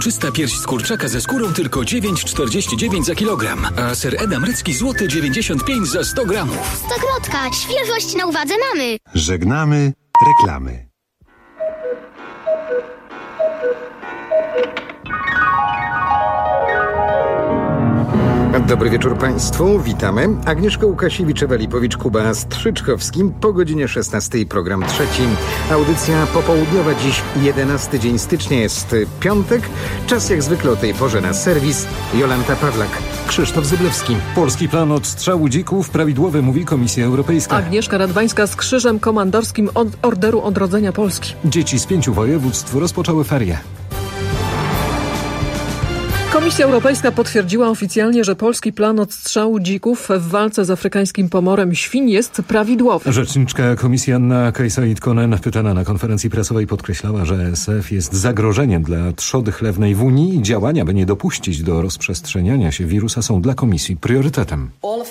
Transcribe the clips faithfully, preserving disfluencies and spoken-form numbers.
Czysta pierś z kurczaka ze skórą tylko dziewięć czterdzieści dziewięć za kilogram, a ser edamrecki złoty dziewięćdziesiąt pięć za sto gramów. Stokrotka, świeżość na uwadze mamy. Żegnamy reklamy. Dobry wieczór Państwu, witamy. Agnieszka Łukasiewicz-Ewelipowicz, Kuba Strzyczkowski. Po godzinie szesnastej program trzeci. Audycja popołudniowa, dziś jedenasty dzień stycznia, jest piątek. Czas jak zwykle o tej porze na serwis. Jolanta Pawlak, Krzysztof Zyblewski. Polski plan odstrzału dzików prawidłowy, mówi Komisja Europejska. Agnieszka Radwańska z Krzyżem Komandorskim od Orderu Odrodzenia Polski. Dzieci z pięciu województw rozpoczęły ferie. Komisja Europejska potwierdziła oficjalnie, że polski plan odstrzału dzików w walce z afrykańskim pomorem świń jest prawidłowy. Rzeczniczka Komisji Anna Kejsait-Konen, pytana na konferencji prasowej, podkreślała, że E S F jest zagrożeniem dla trzody chlewnej w Unii i działania, by nie dopuścić do rozprzestrzeniania się wirusa, są dla Komisji priorytetem.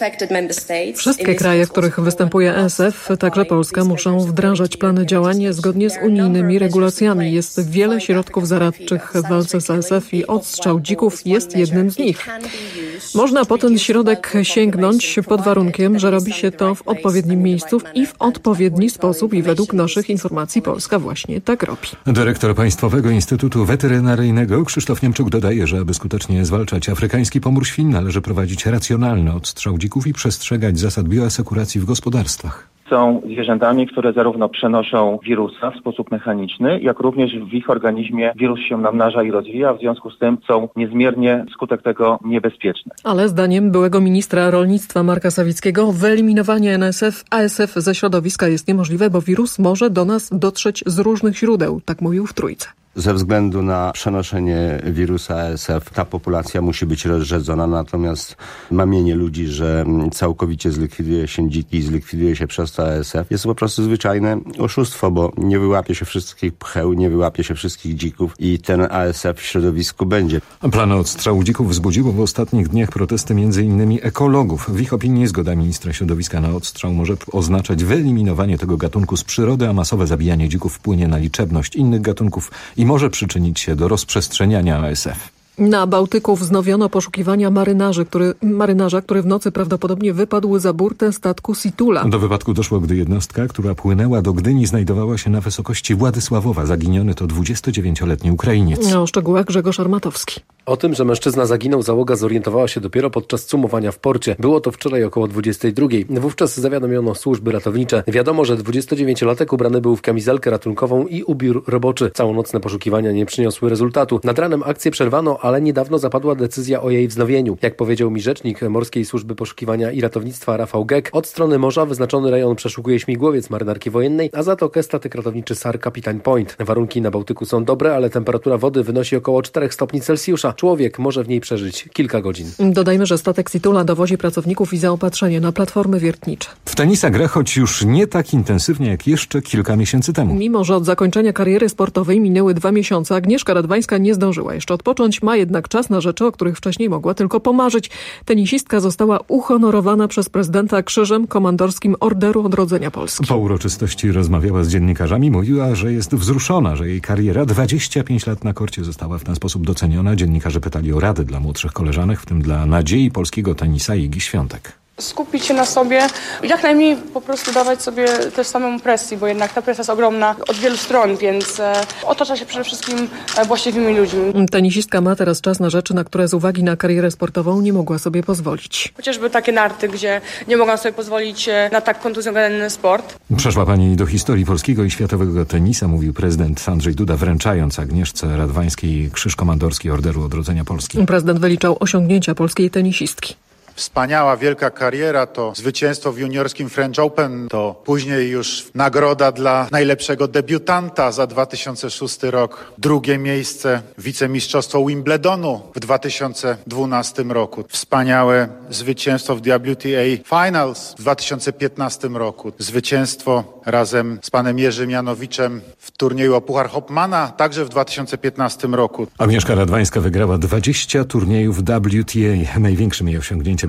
Wszystkie kraje, w których występuje E S F, także Polska, muszą wdrażać plany działania zgodnie z unijnymi regulacjami. Jest wiele środków zaradczych w walce z E S F i odstrzał dzików jest jednym z nich. Można po ten środek sięgnąć pod warunkiem, że robi się to w odpowiednim miejscu i w odpowiedni sposób i według naszych informacji Polska właśnie tak robi. Dyrektor Państwowego Instytutu Weterynaryjnego Krzysztof Niemczuk dodaje, że aby skutecznie zwalczać afrykański pomór świń, należy prowadzić racjonalny odstrzał dzików i przestrzegać zasad bioasekuracji w gospodarstwach. Są zwierzętami, które zarówno przenoszą wirusa w sposób mechaniczny, jak również w ich organizmie wirus się namnaża i rozwija, w związku z tym są niezmiernie wskutek tego niebezpieczne. Ale zdaniem byłego ministra rolnictwa Marka Sawickiego wyeliminowanie N S F, A S F ze środowiska jest niemożliwe, bo wirus może do nas dotrzeć z różnych źródeł, tak mówił w Trójce. Ze względu na przenoszenie wirusa A S F ta populacja musi być rozrzedzona, natomiast mamienie ludzi, że całkowicie zlikwiduje się dziki i zlikwiduje się przez to A S F jest po prostu zwyczajne oszustwo, bo nie wyłapie się wszystkich pcheł, nie wyłapie się wszystkich dzików i ten A S F w środowisku będzie. Plany odstrzału dzików wzbudziło w ostatnich dniach protesty między innymi ekologów. W ich opinii zgoda ministra środowiska na odstrzał może oznaczać wyeliminowanie tego gatunku z przyrody, a masowe zabijanie dzików wpłynie na liczebność innych gatunków i może przyczynić się do rozprzestrzeniania A S F. Na Bałtyku wznowiono poszukiwania marynarzy, który, marynarza, który w nocy prawdopodobnie wypadł za burtę statku Situla. Do wypadku doszło, gdy jednostka, która płynęła do Gdyni, znajdowała się na wysokości Władysławowa. Zaginiony to dwudziestodziewięcioletni Ukrainiec. O szczegółach Grzegorz Armatowski. O tym, że mężczyzna zaginął, załoga zorientowała się dopiero podczas cumowania w porcie. Było to wczoraj około dwudziestej drugiej. Wówczas zawiadomiono służby ratownicze. Wiadomo, że dwudziestodziewięciolatek ubrany był w kamizelkę ratunkową i ubiór roboczy. Całonocne poszukiwania nie przyniosły rezultatu. Nad ranem akcję przerwano, ale niedawno zapadła decyzja o jej wznowieniu. Jak powiedział mi rzecznik Morskiej Służby Poszukiwania i Ratownictwa Rafał Gek, od strony morza wyznaczony rejon przeszukuje śmigłowiec marynarki wojennej, a zatokę statek ratowniczy S A R Kapitan Point. Warunki na Bałtyku są dobre, ale temperatura wody wynosi około czterech stopni Celsjusza. Człowiek może w niej przeżyć kilka godzin. Dodajmy, że statek Situla dowozi pracowników i zaopatrzenie na platformy wiertnicze. W tenisa gra, choć już nie tak intensywnie jak jeszcze kilka miesięcy temu. Mimo że od zakończenia kariery sportowej minęły dwa miesiące, Agnieszka Radwańska nie zdążyła jeszcze odpocząć, ma jednak czas na rzeczy, o których wcześniej mogła tylko pomarzyć. Tenisistka została uhonorowana przez prezydenta Krzyżem Komandorskim Orderu Odrodzenia Polski. Po uroczystości rozmawiała z dziennikarzami, mówiła, że jest wzruszona, że jej kariera dwadzieścia pięć lat na korcie została w ten sposób doceniona. Dziennikarze pytali o rady dla młodszych koleżanek, w tym dla nadziei polskiego tenisa Igi Świątek. Skupić się na sobie, jak najmniej po prostu dawać sobie też samemu presji, bo jednak ta presja jest ogromna od wielu stron, więc e, otacza się przede wszystkim e, właściwymi ludźmi. Tenisistka ma teraz czas na rzeczy, na które z uwagi na karierę sportową nie mogła sobie pozwolić. Chociażby takie narty, gdzie nie mogłam sobie pozwolić e, na tak kontuzjogenny sport. Przeszła pani do historii polskiego i światowego tenisa, mówił prezydent Andrzej Duda, wręczając Agnieszce Radwańskiej Krzyż Komandorski Orderu Odrodzenia Polski. Prezydent wyliczał osiągnięcia polskiej tenisistki. Wspaniała, wielka kariera, to zwycięstwo w juniorskim French Open, to później już nagroda dla najlepszego debiutanta za dwa tysiące szósty rok, drugie miejsce, wicemistrzostwo Wimbledonu w dwa tysiące dwunastym roku, wspaniałe zwycięstwo w W T A Finals w dwa tysiące piętnastym roku, zwycięstwo razem z panem Jerzym Janowiczem w turnieju o Puchar Hopmana, także w dwa tysiące piętnastym roku. Agnieszka Radwańska wygrała dwadzieścia turniejów W T A. Największym jej osiągnięciem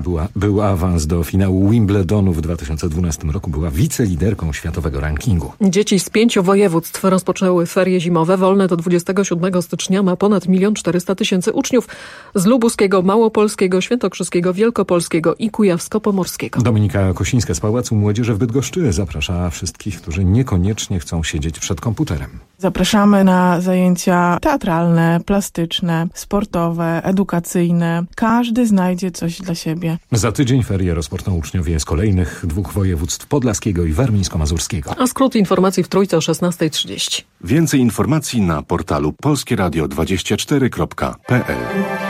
była, był awans do finału Wimbledonu w dwa tysiące dwunastym roku. Była wiceliderką światowego rankingu. Dzieci z pięciu województw rozpoczęły ferie zimowe. Wolne do dwudziestego siódmego stycznia ma ponad milion czterysta tysięcy uczniów z lubuskiego, małopolskiego, świętokrzyskiego, wielkopolskiego i kujawsko-pomorskiego. Dominika Kosińska z Pałacu Młodzieży w Bydgoszczy zaprasza wszystkich, którzy niekoniecznie chcą siedzieć przed komputerem. Zapraszamy na zajęcia teatralne, plastyczne, sportowe, edukacyjne. Każdy znajdzie coś dla siebie. Za tydzień ferie rozpoczną uczniowie z kolejnych dwóch województw podlaskiego i warmińsko-mazurskiego. A skrót informacji w Trójce o szesnasta trzydzieści. Więcej informacji na portalu polskie radio dwadzieścia cztery kropka p l.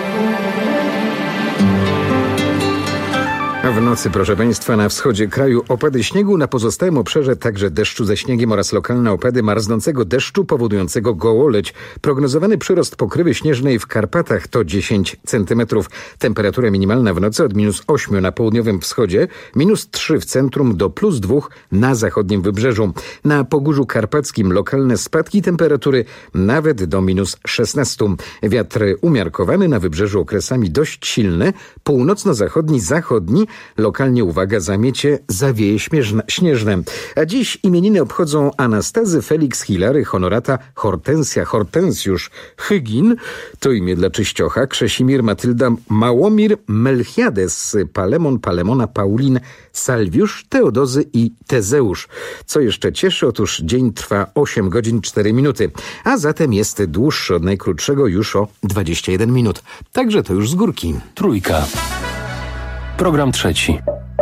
W nocy, proszę Państwa, na wschodzie kraju opady śniegu, na pozostałym obszarze także deszczu ze śniegiem oraz lokalne opady marznącego deszczu powodującego gołoleć. Prognozowany przyrost pokrywy śnieżnej w Karpatach to dziesięć centymetrów. Temperatura minimalna w nocy od minus ośmiu na południowym wschodzie, minus trzy w centrum do plus dwóch na zachodnim wybrzeżu. Na Pogórzu Karpackim lokalne spadki temperatury nawet do minus szesnastu. Wiatr umiarkowany, na wybrzeżu okresami dość silny, północno-zachodni, zachodni, lokalnie, uwaga, zamiecie, zawieje śnieżne, śnieżne. A dziś imieniny obchodzą Anastazy, Felix, Hilary, Honorata, Hortensja, Hortensjusz, Hygin, to imię dla Czyściocha, Krzesimir, Matylda, Małomir, Melchiades, Palemon, Palemona, Paulin, Salwiusz, Teodozy i Tezeusz. Co jeszcze cieszy? Otóż dzień trwa osiem godzin cztery minuty, a zatem jest dłuższy od najkrótszego już o dwadzieścia jeden minut. Także to już z górki. Trójka. Program trzeci.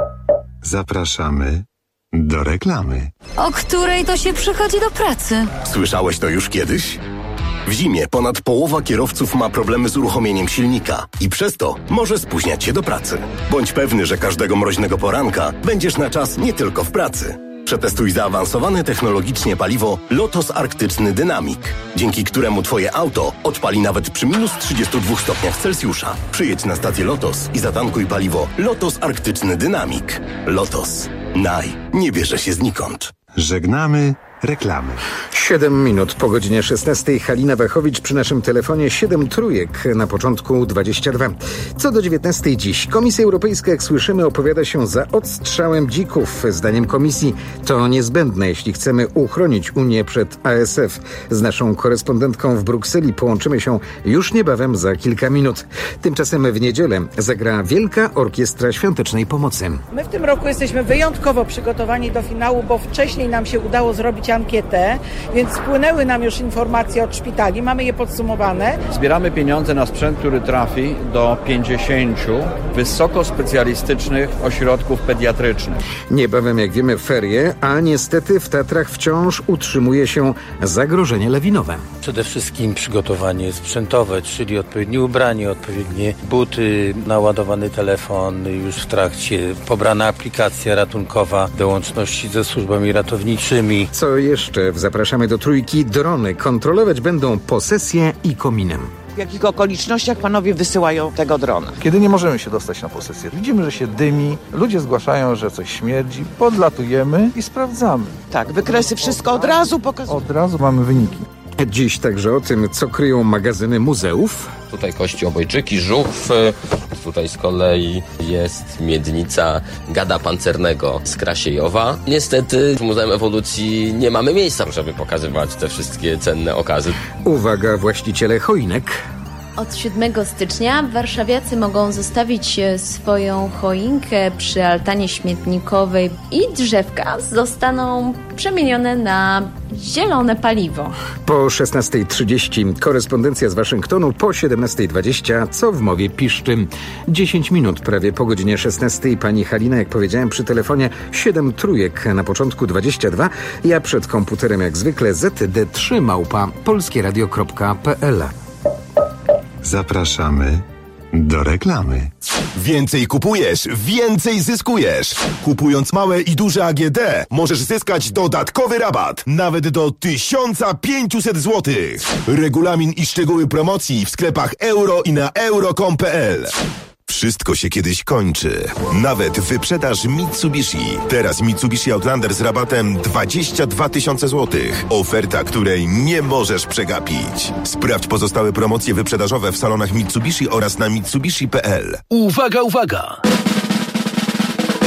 Zapraszamy do reklamy. O której to się przychodzi do pracy? Słyszałeś to już kiedyś? W zimie ponad połowa kierowców ma problemy z uruchomieniem silnika i przez to może spóźniać się do pracy. Bądź pewny, że każdego mroźnego poranka będziesz na czas nie tylko w pracy. Przetestuj zaawansowane technologicznie paliwo Lotos Arktyczny Dynamic, dzięki któremu Twoje auto odpali nawet przy minus trzydziestu dwóch stopniach Celsjusza. Przyjedź na stację Lotos i zatankuj paliwo Lotos Arktyczny Dynamic. Lotos. Naj. Nie bierze się znikąd. Żegnamy reklamy. Siedem minut po godzinie szesnastej. Halina Wachowicz przy naszym telefonie. Siedem trójek na początku dwadzieścia dwa. Co do dziewiętnastej dziś. Komisja Europejska, jak słyszymy, opowiada się za odstrzałem dzików. Zdaniem komisji to niezbędne, jeśli chcemy uchronić Unię przed A S F. Z naszą korespondentką w Brukseli połączymy się już niebawem za kilka minut. Tymczasem w niedzielę zagra Wielka Orkiestra Świątecznej Pomocy. My w tym roku jesteśmy wyjątkowo przygotowani do finału, bo wcześniej nam się udało zrobić ankietę, więc spłynęły nam już informacje od szpitali, mamy je podsumowane. Zbieramy pieniądze na sprzęt, który trafi do pięćdziesięciu wysokospecjalistycznych ośrodków pediatrycznych. Niebawem, jak wiemy, ferie, a niestety w Tatrach wciąż utrzymuje się zagrożenie lawinowe. Przede wszystkim przygotowanie sprzętowe, czyli odpowiednie ubranie, odpowiednie buty, naładowany telefon już w trakcie, pobrana aplikacja ratunkowa do łączności ze służbami ratowniczymi. Co jeszcze? Zapraszamy do Trójki. Drony kontrolować będą posesję i kominem. W jakich okolicznościach panowie wysyłają tego drona? Kiedy nie możemy się dostać na posesję. Widzimy, że się dymi, ludzie zgłaszają, że coś śmierdzi, podlatujemy i sprawdzamy. Tak, wykresy, wszystko od razu pokazują. Od razu mamy wyniki. Dziś także o tym, co kryją magazyny muzeów. Tutaj kości obojczyki, żuchw, tutaj z kolei jest miednica gada pancernego z Krasiejowa. Niestety w Muzeum Ewolucji nie mamy miejsca, żeby pokazywać te wszystkie cenne okazy. Uwaga, właściciele choinek. Od siódmego stycznia warszawiacy mogą zostawić swoją choinkę przy altanie śmietnikowej i drzewka zostaną przemienione na zielone paliwo. Po szesnastej trzydzieści korespondencja z Waszyngtonu, po siedemnastej dwadzieścia co w mowie piszczy. dziesięć minut prawie po godzinie szesnastej. Pani Halina, jak powiedziałem przy telefonie, siedem trójek na początku dwadzieścia dwa. Ja przed komputerem jak zwykle z d trzy małpa polskieradio kropka p l. Zapraszamy do reklamy. Więcej kupujesz, więcej zyskujesz. Kupując małe i duże A G D możesz zyskać dodatkowy rabat nawet do tysiąc pięćset złotych. Regulamin i szczegóły promocji w sklepach euro i na euro kropka com kropka p l. Wszystko się kiedyś kończy. Nawet wyprzedaż Mitsubishi. Teraz Mitsubishi Outlander z rabatem dwadzieścia dwa tysiące złotych. Oferta, której nie możesz przegapić. Sprawdź pozostałe promocje wyprzedażowe w salonach Mitsubishi oraz na mitsubishi kropka p l. Uwaga, uwaga!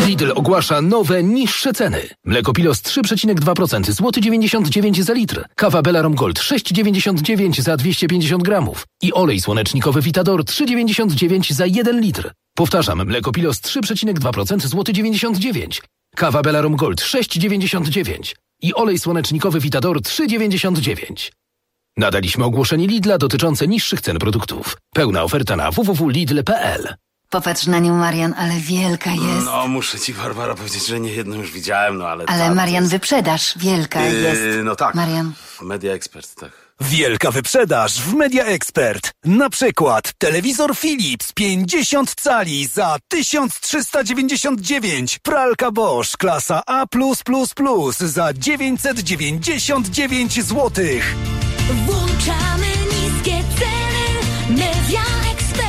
Lidl ogłasza nowe, niższe ceny. Mleko Pilos trzy przecinek dwa procent, złoty dziewięćdziesiąt dziewięć za litr. Kawa Belarom Gold sześć dziewięćdziesiąt dziewięć za dwieście pięćdziesiąt gramów. I olej słonecznikowy Vitador trzy dziewięćdziesiąt dziewięć za jeden litr. Powtarzam, mleko Pilos trzy przecinek dwa procent, złoty dziewięćdziesiąt dziewięć. Kawa Belarom Gold sześć dziewięćdziesiąt dziewięć. I olej słonecznikowy Vitador trzy dziewięćdziesiąt dziewięć. Nadaliśmy ogłoszenie Lidla dotyczące niższych cen produktów. Pełna oferta na w w w kropka lidl kropka p l. Popatrz na nią, Marian, ale wielka jest. No, muszę ci, Barbara, powiedzieć, że nie jedną już widziałem, no ale... Ale Marian, jest... wyprzedaż wielka yy, jest. No tak, Marian. Media Expert, tak. Wielka wyprzedaż w Media Expert. Na przykład telewizor Philips pięćdziesiąt cali za tysiąc trzysta dziewięćdziesiąt dziewięć. Pralka Bosch klasa A plus plus plus za dziewięćset dziewięćdziesiąt dziewięć złotych. Włączamy niskie ceny. Media Expert.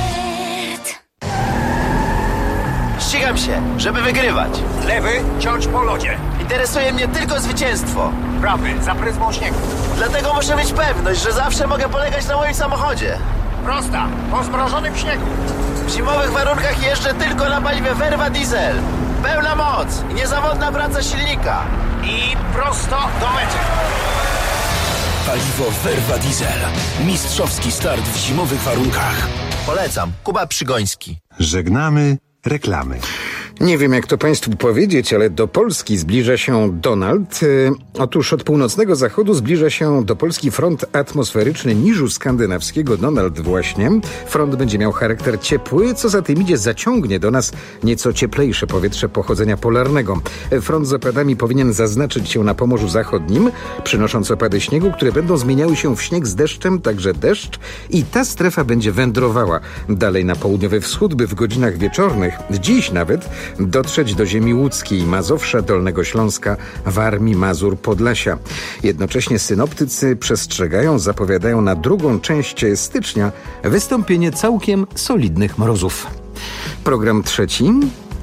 Ścigam się, żeby wygrywać. Lewy, ciąć po lodzie. Interesuje mnie tylko zwycięstwo. Prawy, za pryzmą śniegu. Dlatego muszę mieć pewność, że zawsze mogę polegać na moim samochodzie. Prosta, po zmrożonym śniegu. W zimowych warunkach jeżdżę tylko na paliwie Verva Diesel. Pełna moc i niezawodna praca silnika. I prosto do mety. Paliwo Verva Diesel. Mistrzowski start w zimowych warunkach. Polecam. Kuba Przygoński. Żegnamy reklamy. Nie wiem, jak to państwu powiedzieć, ale do Polski zbliża się Donald. Otóż od północnego zachodu zbliża się do Polski front atmosferyczny niżu skandynawskiego Donald właśnie. Front będzie miał charakter ciepły, co za tym idzie zaciągnie do nas nieco cieplejsze powietrze pochodzenia polarnego. Front z opadami powinien zaznaczyć się na Pomorzu Zachodnim, przynosząc opady śniegu, które będą zmieniały się w śnieg z deszczem, także deszcz, i ta strefa będzie wędrowała dalej na południowy wschód, by w godzinach wieczornych, dziś nawet, dotrzeć do ziemi łódzkiej, Mazowsza, Dolnego Śląska, Warmii, Mazur, Podlasia. Jednocześnie synoptycy przestrzegają, zapowiadają na drugą część stycznia wystąpienie całkiem solidnych mrozów. Program trzeci.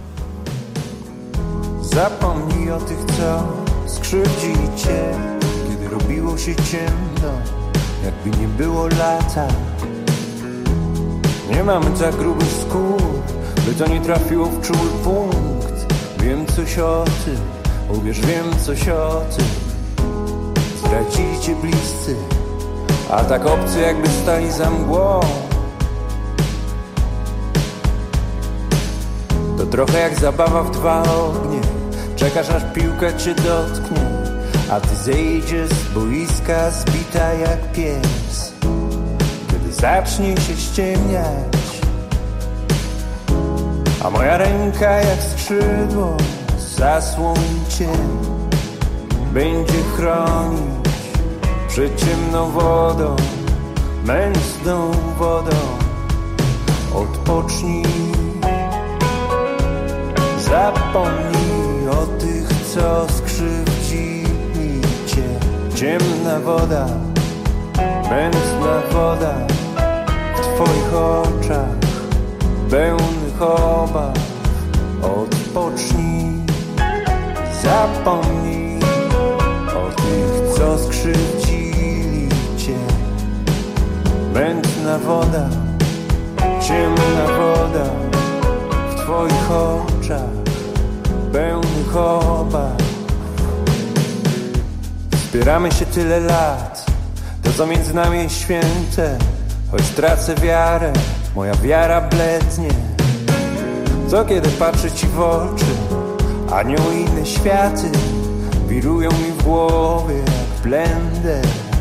Zapomnij o tych, co skrzywdzili cię, kiedy robiło się ciemno, jakby nie było lata. Nie mamy tak grubych skór, by to nie trafiło w czuły punkt. Wiem coś o tym, uwierz, wiem coś o tym. Zdradzili cię bliscy, a tak obcy, jakby stali za mgłą. To trochę jak zabawa w dwa ognie. Czekasz, aż piłka cię dotknie, a ty zejdziesz z boiska zbita jak pies. Kiedy zacznie się ściemniać, a moja ręka jak skrzydło zasłoni cię, będzie chronić przed ciemną wodą, mętną wodą. Odpocznij, zapomnij o tych, co skrzywdzili cię. Ciemna woda, mętna woda w twoich oczach pełnych obaw. Odpocznij, zapomnij o tych, co skrzywdzili cię. Mętna woda, ciemna woda w twoich oczach pełnych obaw. Wspieramy się tyle lat, to co między nami jest święte. Choć tracę wiarę, moja wiara blednie. Co kiedy patrzę ci w oczy, anioły i inne światy wirują mi w głowie jak blender.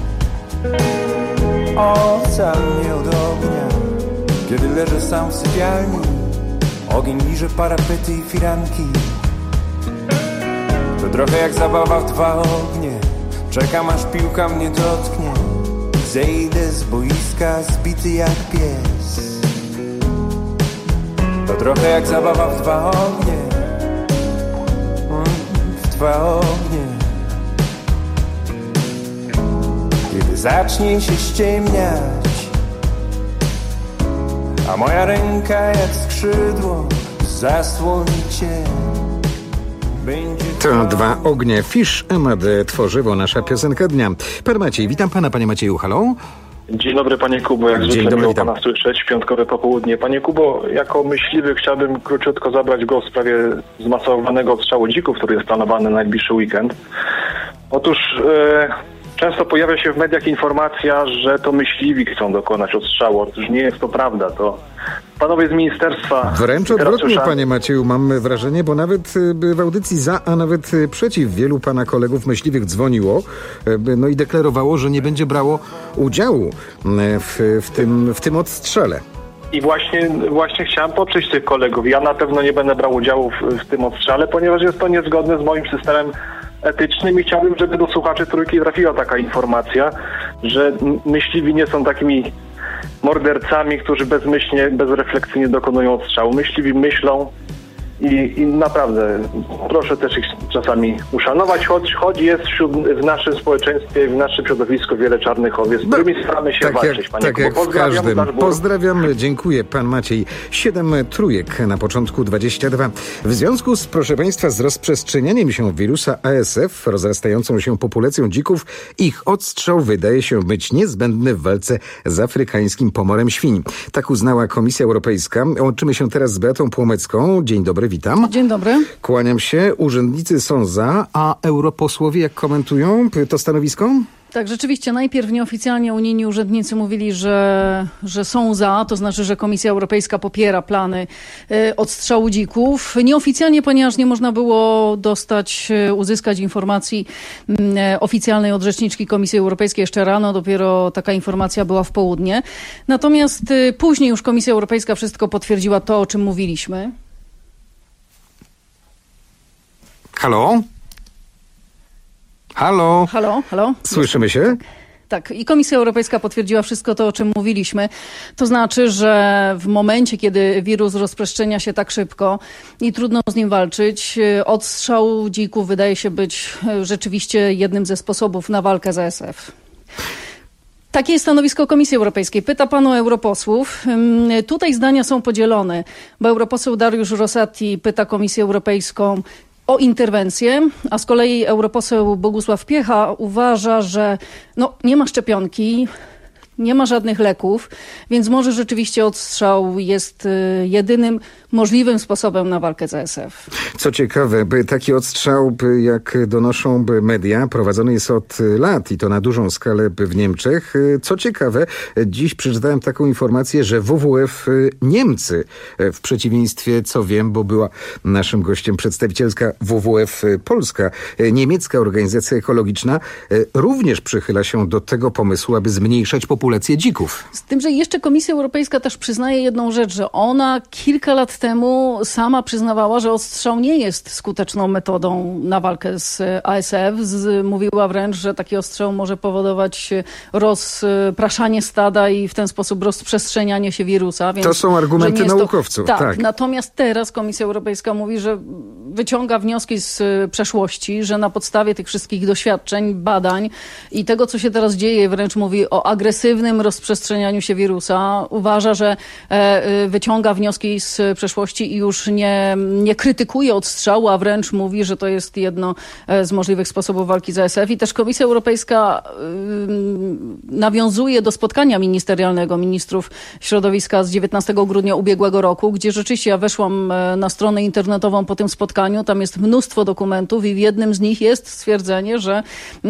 Ocal mnie od ognia, kiedy leżę sam w sypialni. Ogień liże parapety i firanki. To trochę jak zabawa w dwa ognie. Czekam, aż piłka mnie dotknie. Zejdę z boiska zbity jak pies. To trochę jak zabawa w dwa ognie. W dwa ognie. Kiedy zacznie się ściemniać, a moja ręka jak skrzydło zasłoni cię. To dwa ognie. Fish Emad, tworzywo, nasza piosenka dnia. Pan Maciej, witam pana, panie Macieju, halo? Dzień dobry Panie Kubo, jak zwykle miło Pana słyszeć, piątkowe popołudnie. Panie Kubo, jako myśliwy chciałbym króciutko zabrać głos w sprawie zmasowanego odstrzału dzików, który jest planowany na najbliższy weekend. Otóż e, często pojawia się w mediach informacja, że to myśliwi chcą dokonać odstrzału. Otóż nie jest to prawda, to panowie z ministerstwa... Wręcz odwrotnie, panie Macieju, mam wrażenie, bo nawet w audycji za, a nawet przeciw wielu pana kolegów myśliwych dzwoniło, no i deklarowało, że nie będzie brało udziału w, w, tym, w tym odstrzale. I właśnie, właśnie chciałem poprzeć tych kolegów. Ja na pewno nie będę brał udziału w, w tym odstrzale, ponieważ jest to niezgodne z moim systemem etycznym i chciałbym, żeby do słuchaczy Trójki trafiła taka informacja, że myśliwi nie są takimi mordercami, którzy bezmyślnie, bezrefleksyjnie dokonują odstrzału. Myśliwi myślą i, i naprawdę proszę też ich czasami uszanować, choć, choć jest wśród, w naszym społeczeństwie, w naszym środowisku wiele czarnych owiec, z którymi staramy się tak walczyć, jak, panie tak jak w każdym. Pozdrawiam, dziękuję pan Maciej. Siedem trójek na początku dwadzieścia dwa. W związku z, proszę państwa, z rozprzestrzenianiem się wirusa A S F, rozrastającą się populacją dzików, ich odstrzał wydaje się być niezbędny w walce z afrykańskim pomorem świń. Tak uznała Komisja Europejska. Łączymy się teraz z Beatą Płomecką. Dzień dobry. Witam. Dzień dobry. Kłaniam się. Urzędnicy są za, a europosłowie jak komentują to stanowisko? Tak, rzeczywiście najpierw nieoficjalnie unijni urzędnicy mówili, że, że są za, to znaczy, że Komisja Europejska popiera plany y, odstrzału dzików. Nieoficjalnie, ponieważ nie można było dostać, y, uzyskać informacji y, oficjalnej od rzeczniczki Komisji Europejskiej jeszcze rano, dopiero taka informacja była w południe. Natomiast y, później już Komisja Europejska wszystko potwierdziła to, o czym mówiliśmy. Halo? Halo? Halo, halo? Słyszymy się? Tak, i Komisja Europejska potwierdziła wszystko to, o czym mówiliśmy. To znaczy, że w momencie, kiedy wirus rozprzestrzenia się tak szybko i trudno z nim walczyć, odstrzał dzików wydaje się być rzeczywiście jednym ze sposobów na walkę z A S F. Takie jest stanowisko Komisji Europejskiej. Pyta pan o europosłów. Tutaj zdania są podzielone, bo europoseł Dariusz Rosati pyta Komisję Europejską o interwencję, a z kolei europoseł Bogusław Piecha uważa, że no, nie ma szczepionki, nie ma żadnych leków, więc może rzeczywiście odstrzał jest jedynym możliwym sposobem na walkę z A S F. Co ciekawe, taki odstrzał, jak donoszą media, prowadzony jest od lat i to na dużą skalę w Niemczech. Co ciekawe, dziś przeczytałem taką informację, że W W F Niemcy, w przeciwieństwie, co wiem, bo była naszym gościem przedstawicielka W W F Polska, niemiecka organizacja ekologiczna, również przychyla się do tego pomysłu, aby zmniejszać populację dzików. Z tym, że jeszcze Komisja Europejska też przyznaje jedną rzecz, że ona kilka lat temu sama przyznawała, że odstrzał nie jest skuteczną metodą na walkę z A S F. Z, mówiła wręcz, że taki ostrzał może powodować rozpraszanie stada i w ten sposób rozprzestrzenianie się wirusa. Więc, to są argumenty naukowców. To, tak, tak, natomiast teraz Komisja Europejska mówi, że wyciąga wnioski z przeszłości, że na podstawie tych wszystkich doświadczeń, badań i tego, co się teraz dzieje, wręcz mówi o agresywnym rozprzestrzenianiu się wirusa, uważa, że e, wyciąga wnioski z przeszłości i już nie, nie krytykuje odstrzału, a wręcz mówi, że to jest jedno z możliwych sposobów walki z A S F. I też Komisja Europejska y, nawiązuje do spotkania ministerialnego ministrów środowiska z dziewiętnastego grudnia ubiegłego roku, gdzie rzeczywiście ja weszłam na stronę internetową po tym spotkaniu. Tam jest mnóstwo dokumentów i w jednym z nich jest stwierdzenie, że y,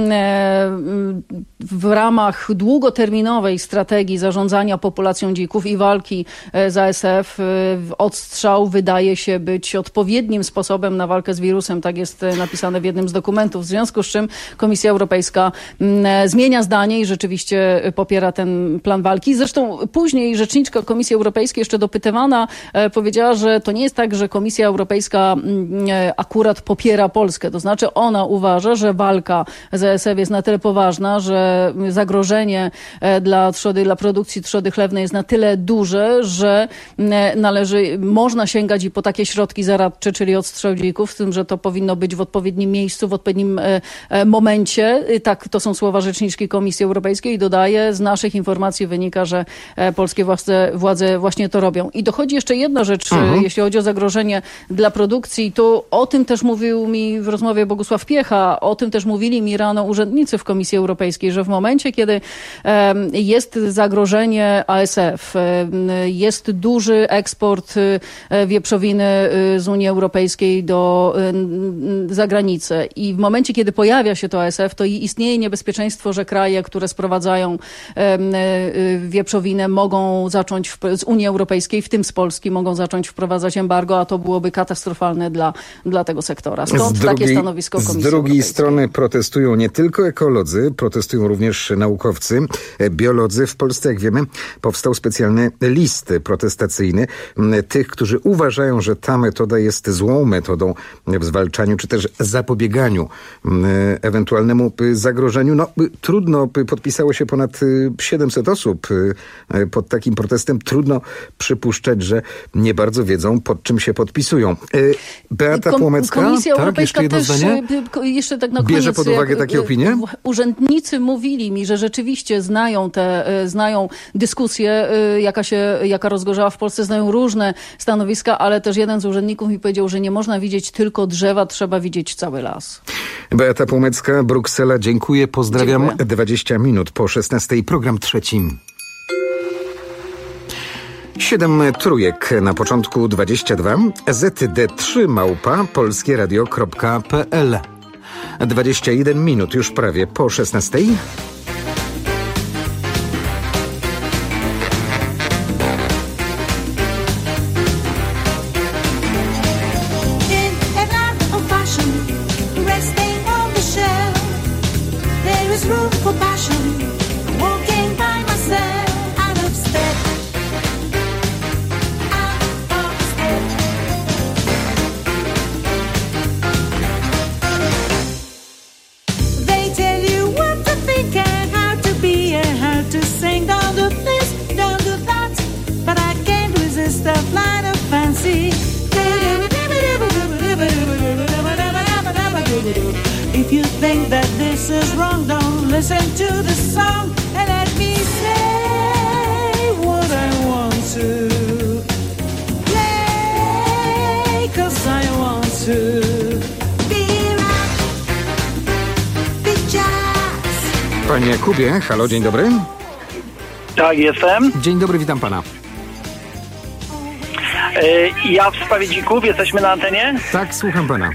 w ramach długoterminowej strategii zarządzania populacją dzików i walki z A S F y, odstrzał wydaje się być odpowiednim sposobem na walkę z wirusem. Tak jest napisane w jednym z dokumentów. W związku z czym Komisja Europejska mm, zmienia zdanie i rzeczywiście popiera ten plan walki. Zresztą później rzeczniczka Komisji Europejskiej, jeszcze dopytywana, e, powiedziała, że to nie jest tak, że Komisja Europejska e, akurat popiera Polskę. To znaczy ona uważa, że walka z A S F jest na tyle poważna, że zagrożenie e, dla trzody, dla produkcji trzody chlewnej jest na tyle duże, że e, należy można sięgać i po takie środki zaradcze, czyli odstrzał dzików, z tym, że to powinno być w odpowiednim miejscu, w odpowiednim e, e, momencie. Tak, to są słowa rzeczniczki Komisji Europejskiej i dodaje, z naszych informacji wynika, że e, polskie władze, władze właśnie to robią. I dochodzi jeszcze jedna rzecz, mhm. jeśli chodzi o zagrożenie dla produkcji. Tu o tym też mówił mi w rozmowie Bogusław Piecha, o tym też mówili mi rano urzędnicy w Komisji Europejskiej, że w momencie, kiedy e, jest zagrożenie A S F, jest duży eksport wieprzowiny z Unii Europejskiej do zagranicy i w momencie, kiedy pojawia się to A S F, to istnieje niebezpieczeństwo, że kraje, które sprowadzają wieprzowinę, mogą zacząć w, z Unii Europejskiej, w tym z Polski, mogą zacząć wprowadzać embargo, a to byłoby katastrofalne dla, dla tego sektora. Stąd z takie drugiej, stanowisko Komisji Z drugiej Europejskiej. strony protestują nie tylko ekolodzy, protestują również naukowcy, biolodzy. W Polsce, jak wiemy, powstał specjalny list protestacyjny tych, którzy uważają, że ta metoda jest złą metodą w zwalczaniu czy też zapobieganiu ewentualnemu zagrożeniu. No, trudno, podpisało się ponad siedemset osób pod takim protestem. Trudno przypuszczać, że nie bardzo wiedzą, pod czym się podpisują. Beata Kom- Płomecka, Komisja tak, Europejska jeszcze jedno też, zdanie? jeszcze tak na Bierze koniec, pod uwagę jak, takie opinie? Urzędnicy mówili mi, że rzeczywiście znają te, znają dyskusję, jaka się, jaka rozgorzała w Polsce, znają różne stanowiska, ale też jeden z urzędników mi powiedział, że nie można widzieć tylko drzewa, trzeba widzieć cały las. Beata Płomecka, Bruksela, dziękuję, pozdrawiam. Dziękuję. dwadzieścia minut po szesnastej, program trzeci. Siedem trójek na początku dwadzieścia dwa, z d trzy małpa polskieradio kropka p l. dwadzieścia jeden minut już prawie po szesnastej. If you think that this is wrong, don't listen to the song and let me say what I want to play, 'cause I want to be rock, be jazz. Panie Jakubie, halo, dzień dobry. Tak, jestem. Dzień dobry, witam pana. Ja w sprawie dzików, jesteśmy na antenie? Tak, słucham pana.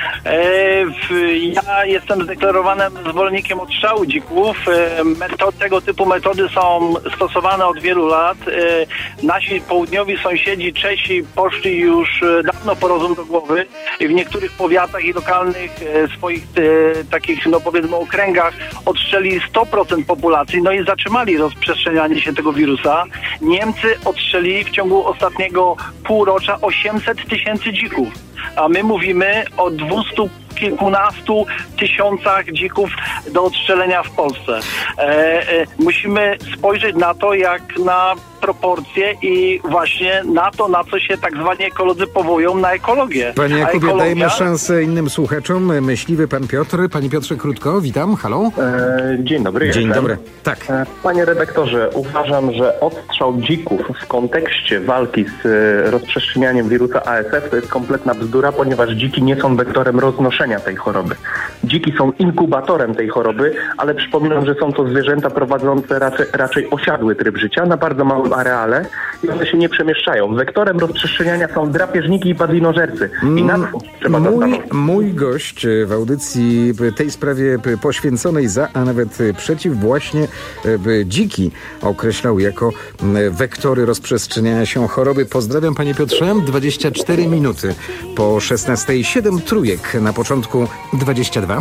Ja jestem zdeklarowanym zwolennikiem odstrzału dzików. Metod, tego typu metody są stosowane od wielu lat. Nasi południowi sąsiedzi Czesi poszli już dawno po rozum do głowy i w niektórych powiatach i lokalnych swoich takich, no powiedzmy, okręgach odstrzeli sto procent populacji, no i zatrzymali rozprzestrzenianie się tego wirusa. Niemcy odstrzelili w ciągu ostatniego półrocza osiemset tysięcy dzików, a my mówimy o dwustu kilkunastu tysiącach dzików do odstrzelenia w Polsce. E, e, musimy spojrzeć na to jak na proporcje i właśnie na to, na co się tak zwani ekolodzy powołują, na ekologię. Panie Jakubie, ekologia... dajmy szansę innym słuchaczom. Myśliwy pan Piotr. Panie Piotrze, krótko, witam, halo. E, dzień dobry. Dzień jestem. dobry, tak. E, panie redaktorze, uważam, że odstrzał dzików w kontekście walki z e, rozprzestrzenianiem wirusa A S F to jest kompletna bzdura, ponieważ dziki nie są wektorem roznoszenia tej choroby. Dziki są inkubatorem tej choroby, ale przypominam, że są to zwierzęta prowadzące raczej, raczej osiadły tryb życia na bardzo małym areale i one się nie przemieszczają. Wektorem rozprzestrzeniania są drapieżniki i padlinożercy. I na to trzeba Mój, zastanowić. mój gość w audycji tej sprawie poświęconej za, a nawet przeciw, właśnie dziki określał jako wektory rozprzestrzeniania się choroby. Pozdrawiam, panie Piotrze. dwadzieścia cztery minuty po szesnastej, siedem trójek na początku dwadzieścia dwa.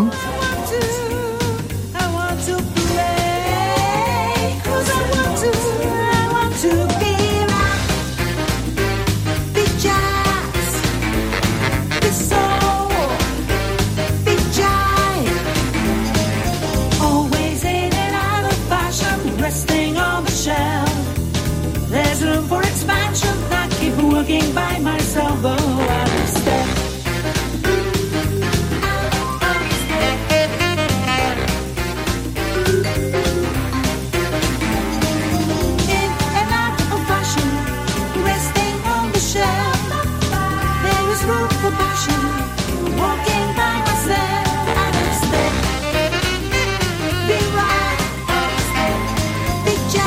Working by myself, though I step. In and out of fashion, resting on the shelf. There is room for passion. Walking by myself, I step. Be right, be just.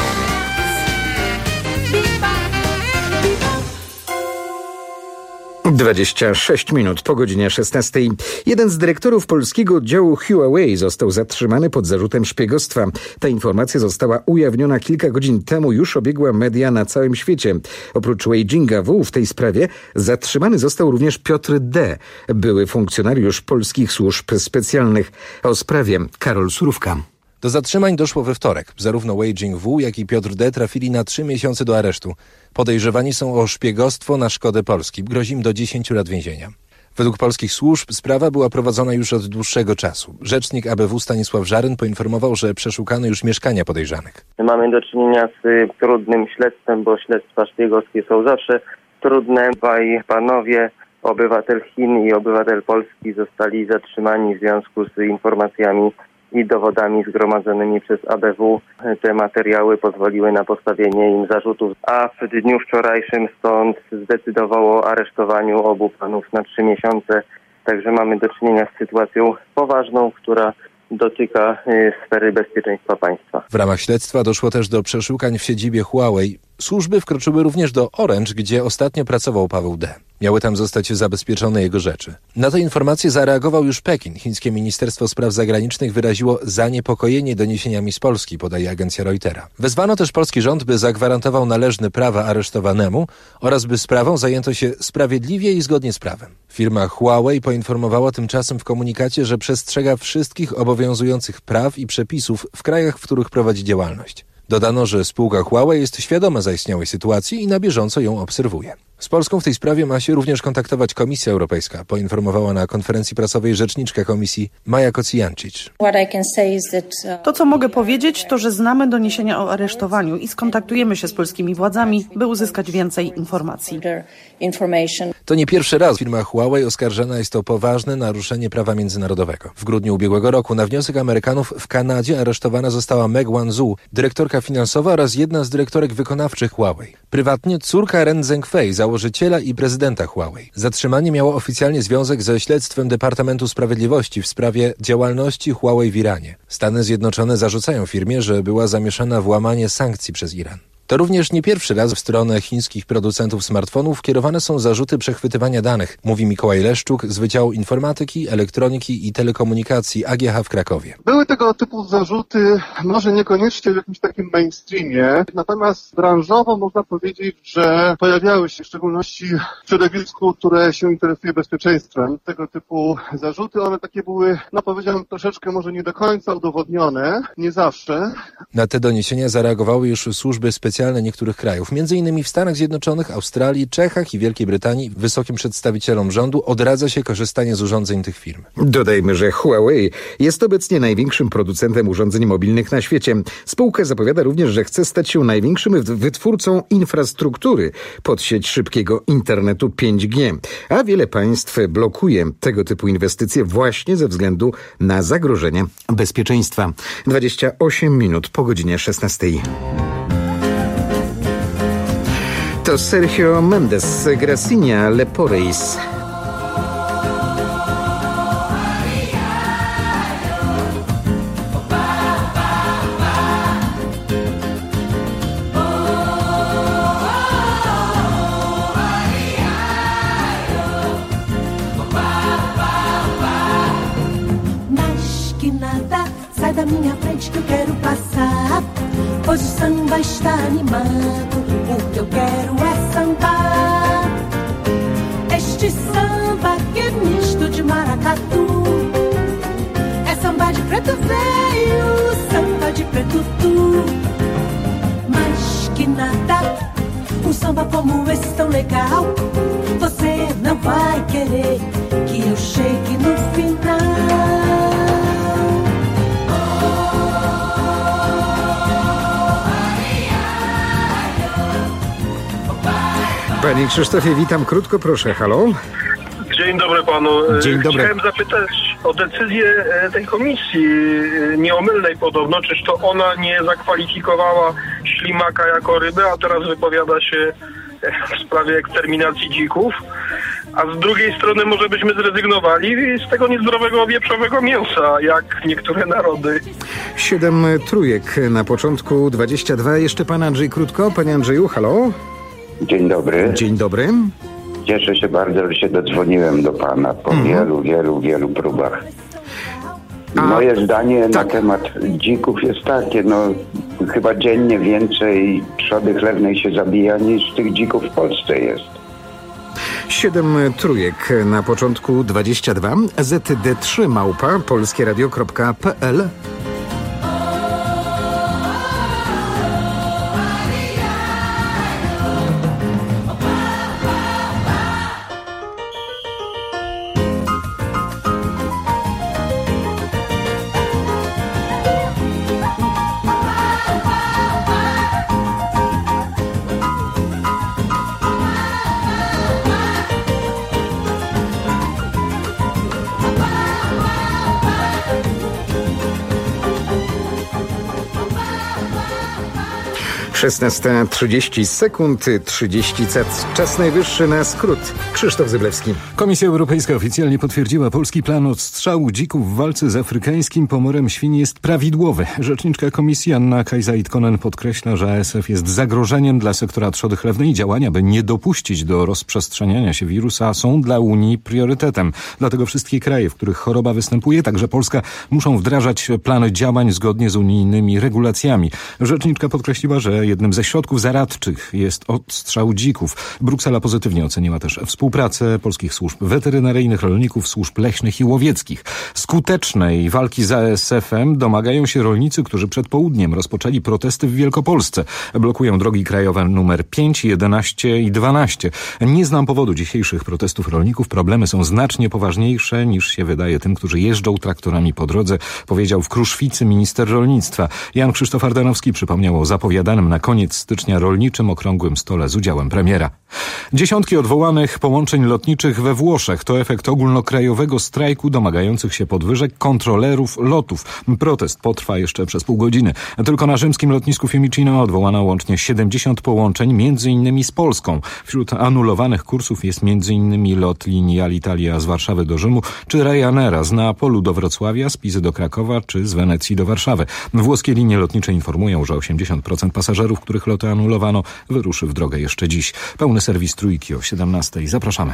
dwadzieścia sześć minut po godzinie szesnastej. Jeden z dyrektorów polskiego oddziału Huawei został zatrzymany pod zarzutem szpiegostwa. Ta informacja została ujawniona kilka godzin temu, już obiegła media na całym świecie. Oprócz Wei Jingawoo w tej sprawie zatrzymany został również Piotr D., były funkcjonariusz polskich służb specjalnych. O sprawie Karol Surówka. Do zatrzymań doszło we wtorek. Zarówno Wei Jingawoo, jak i Piotr D. trafili na trzy miesiące do aresztu. Podejrzewani są o szpiegostwo na szkodę Polski. Grozi im do dziesięciu lat więzienia. Według polskich służb sprawa była prowadzona już od dłuższego czasu. Rzecznik A B W Stanisław Żaryn poinformował, że przeszukano już mieszkania podejrzanych. Mamy do czynienia z trudnym śledztwem, bo śledztwa szpiegowskie są zawsze trudne. Dwaj panowie, obywatel Chin i obywatel Polski, zostali zatrzymani w związku z informacjami i dowodami zgromadzonymi przez A B W. Te materiały pozwoliły na postawienie im zarzutów, a w dniu wczorajszym sąd zdecydował o aresztowaniu obu panów na trzy miesiące. Także mamy do czynienia z sytuacją poważną, która dotyka y, sfery bezpieczeństwa państwa. W ramach śledztwa doszło też do przeszukań w siedzibie Huawei. Służby wkroczyły również do Orange, gdzie ostatnio pracował Paweł D. Miały tam zostać zabezpieczone jego rzeczy. Na te informacje zareagował już Pekin. Chińskie Ministerstwo Spraw Zagranicznych wyraziło zaniepokojenie doniesieniami z Polski, podaje agencja Reutera. Wezwano też polski rząd, by zagwarantował należne prawa aresztowanemu oraz by sprawą zajęto się sprawiedliwie i zgodnie z prawem. Firma Huawei poinformowała tymczasem w komunikacie, że przestrzega wszystkich obowiązujących praw i przepisów w krajach, w których prowadzi działalność. Dodano, że spółka Huawei jest świadoma zaistniałej sytuacji i na bieżąco ją obserwuje. Z Polską w tej sprawie ma się również kontaktować Komisja Europejska, poinformowała na konferencji prasowej rzeczniczka Komisji Maja Kocijancic. To, co mogę powiedzieć, to, że znamy doniesienia o aresztowaniu i skontaktujemy się z polskimi władzami, by uzyskać więcej informacji. To nie pierwszy raz firma Huawei oskarżana jest o poważne naruszenie prawa międzynarodowego. W grudniu ubiegłego roku na wniosek Amerykanów w Kanadzie aresztowana została Meng Wanzhou, dyrektorka finansowa oraz jedna z dyrektorek wykonawczych Huawei. Prywatnie córka Ren Zhengfei, założyciela i prezydenta Huawei. Zatrzymanie miało oficjalnie związek ze śledztwem Departamentu Sprawiedliwości w sprawie działalności Huawei w Iranie. Stany Zjednoczone zarzucają firmie, że była zamieszana w łamanie sankcji przez Iran. To również nie pierwszy raz w stronę chińskich producentów smartfonów kierowane są zarzuty przechwytywania danych, mówi Mikołaj Leszczuk z Wydziału Informatyki, Elektroniki i Telekomunikacji A G H w Krakowie. Były tego typu zarzuty, może niekoniecznie w jakimś takim mainstreamie, natomiast branżowo można powiedzieć, że pojawiały się w szczególności w środowisku, które się interesuje bezpieczeństwem. Tego typu zarzuty, one takie były, no powiedziałem, troszeczkę może nie do końca udowodnione, nie zawsze. Na te doniesienia zareagowały już służby specjalne niektórych krajów, między innymi w Stanach Zjednoczonych, Australii, Czechach i Wielkiej Brytanii. Wysokim przedstawicielom rządu odradza się korzystanie z urządzeń tych firm. Dodajmy, że Huawei jest obecnie największym producentem urządzeń mobilnych na świecie. Spółka zapowiada również, że chce stać się największym wytwórcą infrastruktury pod sieć szybkiego internetu pięć G. A wiele państw blokuje tego typu inwestycje właśnie ze względu na zagrożenie bezpieczeństwa. dwadzieścia osiem minut po godzinie szesnastej. To Sergio Mendes, Gracinia Leporeis. Mas que nada, sai da minha frente que eu quero passar. Pois o samba está animado, o que eu quero é sambar. Este samba que é misto de maracatu. É samba de preto veio, samba de preto tu. Mas que nada, um samba como esse tão legal. Você não vai querer que eu chegue no final. Panie Krzysztofie, witam krótko, proszę, halo. Dzień dobry panu. Dzień dobry. Chciałem zapytać o decyzję tej komisji nieomylnej podobno, czyż to ona nie zakwalifikowała ślimaka jako rybę, a teraz wypowiada się w sprawie eksterminacji dzików, a z drugiej strony może byśmy zrezygnowali z tego niezdrowego wieprzowego mięsa, jak niektóre narody. Siedem trójek na początku, dwadzieścia dwa. Jeszcze pan Andrzej krótko. Panie Andrzeju, halo. Dzień dobry. Dzień dobry. Cieszę się bardzo, że się dodzwoniłem do pana po mhm. wielu, wielu, wielu próbach. A, Moje zdanie tak. na temat dzików jest takie, no chyba dziennie więcej trzody chlewnej się zabija niż tych dzików w Polsce jest. Siedem trójek na początku dwadzieścia dwa, Z D trzy małpa polskieradio kropka p l. szesnasta trzydzieści sekund, trzydzieści cet. Czas najwyższy na skrót. Krzysztof Zyblewski. Komisja Europejska oficjalnie potwierdziła, polski plan odstrzału dzików w walce z afrykańskim pomorem świń jest prawidłowy. Rzeczniczka komisji Anna Kajsa-Itkonen podkreśla, że A S F jest zagrożeniem dla sektora trzody chlewnej i działania, by nie dopuścić do rozprzestrzeniania się wirusa, są dla Unii priorytetem. Dlatego wszystkie kraje, w których choroba występuje, także Polska, muszą wdrażać plany działań zgodnie z unijnymi regulacjami. Rzeczniczka podkreśliła, że jednym ze środków zaradczych jest odstrzał dzików. Bruksela pozytywnie oceniła też współpracę polskich służb weterynaryjnych, rolników, służb leśnych i łowieckich. Skutecznej walki z A S F-em domagają się rolnicy, którzy przed południem rozpoczęli protesty w Wielkopolsce. Blokują drogi krajowe numer pięć, jedenaście i dwanaście. Nie znam powodu dzisiejszych protestów rolników. Problemy są znacznie poważniejsze niż się wydaje tym, którzy jeżdżą traktorami po drodze, powiedział w Kruszwicy minister rolnictwa. Jan Krzysztof Ardanowski przypomniał o zapowiadanym na koniec stycznia rolniczym okrągłym stole z udziałem premiera. Dziesiątki odwołanych połączeń lotniczych we Włoszech to efekt ogólnokrajowego strajku domagających się podwyżek kontrolerów lotów. Protest potrwa jeszcze przez pół godziny. Tylko na rzymskim lotnisku Fiumicino odwołano łącznie siedemdziesiąt połączeń, między innymi z Polską. Wśród anulowanych kursów jest między innymi lot linii Alitalia z Warszawy do Rzymu, czy Ryanaira z Neapolu do Wrocławia, z Pizy do Krakowa, czy z Wenecji do Warszawy. Włoskie linie lotnicze informują, że osiemdziesiąt procent pasażerów, których loty anulowano, wyruszy w drogę jeszcze dziś. Pełny serwis Trójki o siedemnastej. Zapraszamy.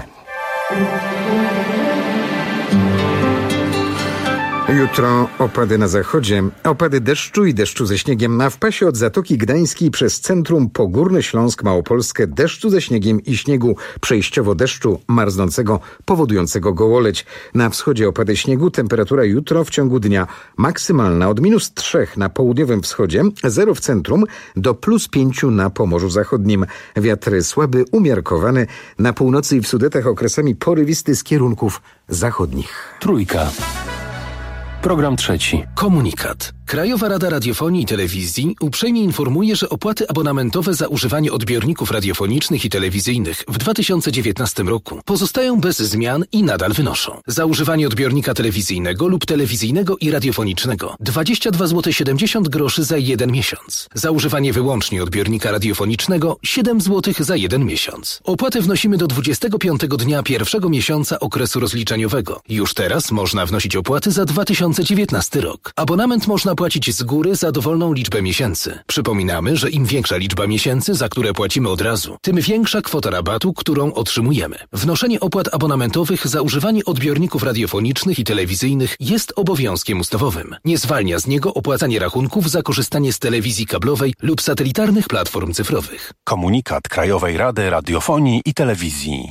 Jutro opady na zachodzie, opady deszczu i deszczu ze śniegiem, a w pasie od Zatoki Gdańskiej przez centrum po Górny Śląsk, Małopolskę deszczu ze śniegiem i śniegu, przejściowo deszczu marznącego, powodującego gołoleć. Na wschodzie opady śniegu, temperatura jutro w ciągu dnia maksymalna od minus trzech na południowym wschodzie, zero w centrum do plus pięciu na Pomorzu Zachodnim. Wiatry słaby, umiarkowany, na północy i w Sudetach okresami porywisty z kierunków zachodnich. Trójka. Program trzeci. Komunikat. Krajowa Rada Radiofonii i Telewizji uprzejmie informuje, że opłaty abonamentowe za używanie odbiorników radiofonicznych i telewizyjnych w dwa tysiące dziewiętnastym roku pozostają bez zmian i nadal wynoszą. Za używanie odbiornika telewizyjnego lub telewizyjnego i radiofonicznego dwadzieścia dwa złote siedemdziesiąt groszy za jeden miesiąc. Za używanie wyłącznie odbiornika radiofonicznego siedem złotych za jeden miesiąc. Opłatę wnosimy do dwudziestego piątego dnia pierwszego miesiąca okresu rozliczeniowego. Już teraz można wnosić opłaty za dwa tysiące dziewiętnasty rok. Abonament można płacić z góry za dowolną liczbę miesięcy. Przypominamy, że im większa liczba miesięcy, za które płacimy od razu, tym większa kwota rabatu, którą otrzymujemy. Wnoszenie opłat abonamentowych za używanie odbiorników radiofonicznych i telewizyjnych jest obowiązkiem ustawowym. Nie zwalnia z niego opłacanie rachunków za korzystanie z telewizji kablowej lub satelitarnych platform cyfrowych. Komunikat Krajowej Rady Radiofonii i Telewizji.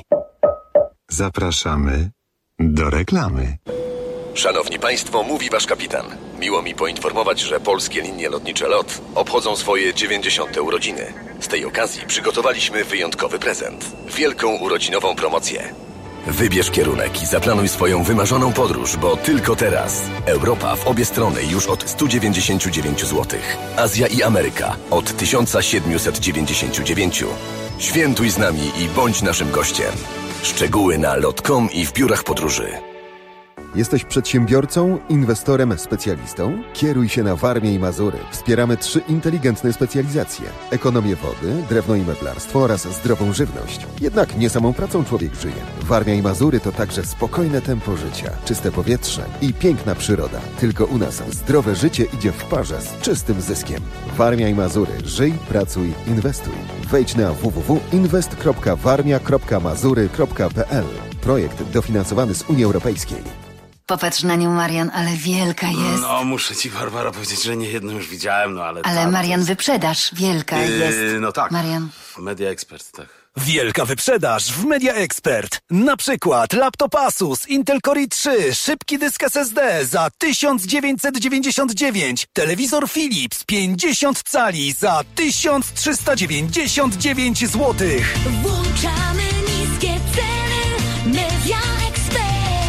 Zapraszamy do reklamy. Szanowni Państwo, mówi Wasz kapitan. Miło mi poinformować, że polskie linie lotnicze LOT obchodzą swoje dziewięćdziesiąte urodziny. Z tej okazji przygotowaliśmy wyjątkowy prezent. Wielką urodzinową promocję. Wybierz kierunek i zaplanuj swoją wymarzoną podróż, bo tylko teraz. Europa w obie strony już od sto dziewięćdziesiąt dziewięć złotych. Azja i Ameryka od tysiąc siedemset dziewięćdziesiąt dziewięć. Świętuj z nami i bądź naszym gościem. Szczegóły na lot kropka com i w biurach podróży. Jesteś przedsiębiorcą, inwestorem, specjalistą? Kieruj się na Warmię i Mazury. Wspieramy trzy inteligentne specjalizacje. Ekonomię wody, drewno i meblarstwo oraz zdrową żywność. Jednak nie samą pracą człowiek żyje. Warmia i Mazury to także spokojne tempo życia, czyste powietrze i piękna przyroda. Tylko u nas zdrowe życie idzie w parze z czystym zyskiem. Warmia i Mazury. Żyj, pracuj, inwestuj. Wejdź na w w w kropka inwest kropka warmia kropka mazury kropka p l. Projekt dofinansowany z Unii Europejskiej. Popatrz na nią, Marian, ale wielka jest. No, muszę ci, Barbara, powiedzieć, że nie jedną już widziałem, no ale... Ale ta, Marian, jest... wyprzedaż wielka yy, jest. No tak. Marian. Media Expert, tak. Wielka wyprzedaż w Media Expert. Na przykład laptop Asus Intel Core i trzy, szybki dysk S S D za tysiąc dziewięćset dziewięćdziesiąt dziewięć, telewizor Philips pięćdziesiąt cali za tysiąc trzysta dziewięćdziesiąt dziewięć złotych. Włączamy niskie ceny. Media Expert.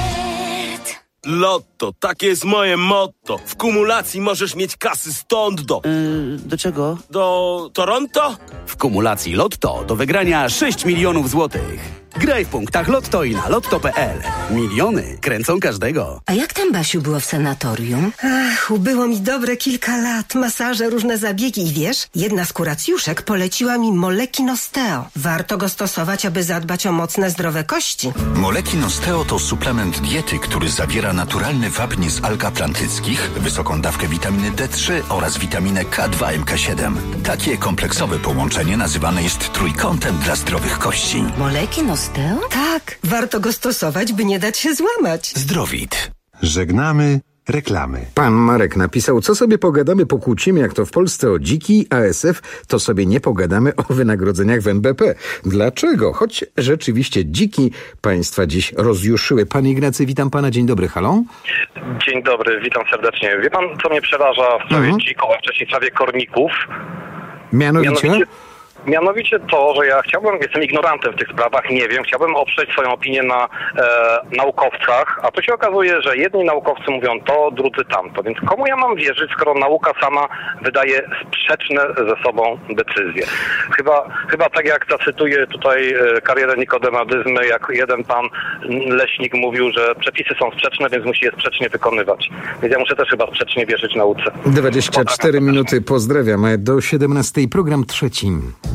Lotto, takie jest moje motto. W kumulacji możesz mieć kasy stąd do... Yy, do czego? Do Toronto? W kumulacji Lotto do wygrania sześć milionów złotych. Graj w punktach Lotto i na lotto kropka p l. Miliony kręcą każdego. A jak tam, Basiu, było w sanatorium? Ach, ubyło mi dobre kilka lat. Masaże, różne zabiegi i wiesz, jedna z kuracjuszek poleciła mi Moleki Nosteo. Warto go stosować, aby zadbać o mocne, zdrowe kości. Moleki Nosteo to suplement diety, który zawiera naturalny wapń z alg atlantyckich, wysoką dawkę witaminy D trzy oraz witaminę K dwa M K siedem. Takie kompleksowe połączenie nazywane jest trójkątem dla zdrowych kości. Moleki Nosteo? Tak, warto go stosować, by nie dać się złamać. Zdrowit. Żegnamy reklamy. Pan Marek napisał, co sobie pogadamy, pokłócimy, jak to w Polsce o dziki, A S F, to sobie nie pogadamy o wynagrodzeniach w N B P. Dlaczego? Choć rzeczywiście dziki państwa dziś rozjuszyły. Pan Ignacy, witam pana, dzień dobry, halo? Dzień dobry, witam serdecznie. Wie pan, co mnie przeraża w sprawie mhm. dzików, a wcześniej w sprawie korników? Mianowicie? Mianowicie Mianowicie to, że ja chciałbym, jestem ignorantem w tych sprawach, nie wiem, chciałbym oprzeć swoją opinię na e, naukowcach, a tu się okazuje, że jedni naukowcy mówią to, drudzy tamto, więc komu ja mam wierzyć, skoro nauka sama wydaje sprzeczne ze sobą decyzje? Chyba, chyba tak jak zacytuję tutaj e, karierę Nikodemadyzmy, jak jeden pan leśnik mówił, że przepisy są sprzeczne, więc musi je sprzecznie wykonywać. Więc ja muszę też chyba sprzecznie wierzyć nauce. dwadzieścia cztery minuty, pozdrawiam, do siedemnastej program trzeci.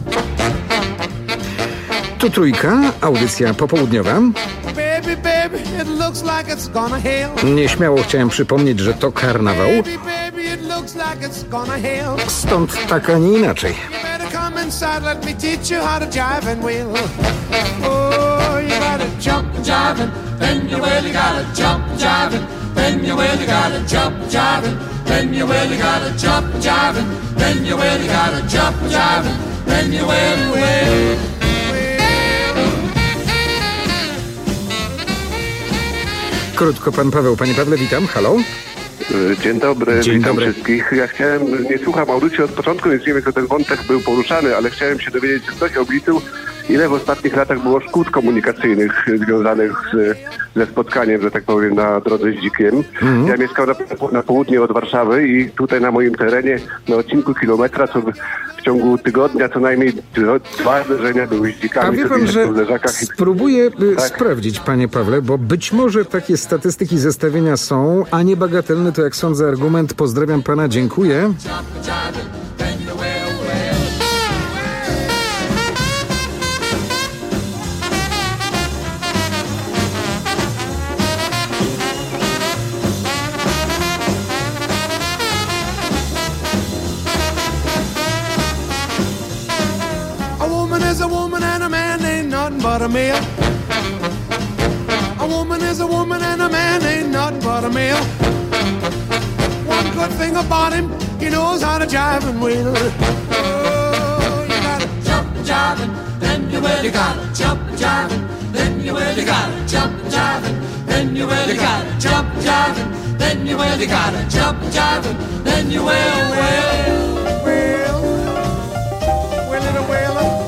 Tu trójka, audycja popołudniowa. Baby, baby, it looks like it's gonna hail. Nieśmiało chciałem przypomnieć, że to karnawał. Baby, baby, it looks like it's gonna hail. Stąd tak, a nie inaczej. You better come inside, let me teach you how to jive and wheel. Oh, you gotta jump and jive and then you really gotta jump and jive and then you really gotta jump and jive and then you really gotta jump and jive and then you really gotta jump and jive and then you really will. Krótko pan Paweł. Panie Pawle, witam. Halo? Dzień dobry, Dzień witam dobry. wszystkich. Ja chciałem, nie słucham audycji od początku, więc nie wiem, jak ten wątek był poruszany, ale chciałem się dowiedzieć, czy ktoś obliczył, ile w ostatnich latach było szkód komunikacyjnych związanych z, ze spotkaniem, że tak powiem, na drodze z dzikiem. Mhm. Ja mieszkam na, na południe od Warszawy i tutaj na moim terenie, na odcinku kilometra, co w ciągu tygodnia co najmniej dwa zderzenia były z dzikami. A wie pan, że i... spróbuję tak. sprawdzić, panie Pawle, bo być może takie statystyki zestawienia są, a niebagatelny to, jak sądzę, argument. Pozdrawiam pana, dziękuję. is a woman and a man ain't nothing but a male. A woman is a woman and a man ain't nothing but a male. One good thing about him, he knows how to jive and wheel. Oh, you gotta jump and jive and then you really gotta jump and jive and then you really gotta jump and jive and then you really gotta jump and jive and then you really gotta jump and jive and then you will, will, will, will it a will?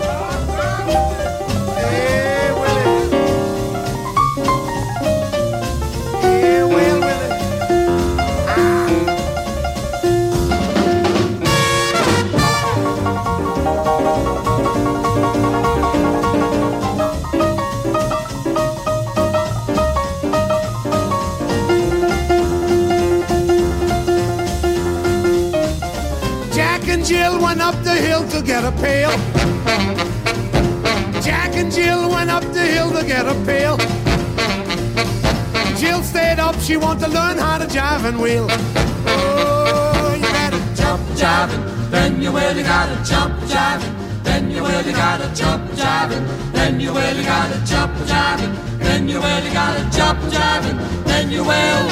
hill to get a pail. Jack and Jill went up the hill to get a pail. Jill stayed up, she wanted to learn how to jive and wheel. Oh, you gotta jump jiving, then you really gotta jump jiving. Then you really gotta jump jiving. Then you really gotta jump jiving. Then you really gotta jump jiving. Then you will.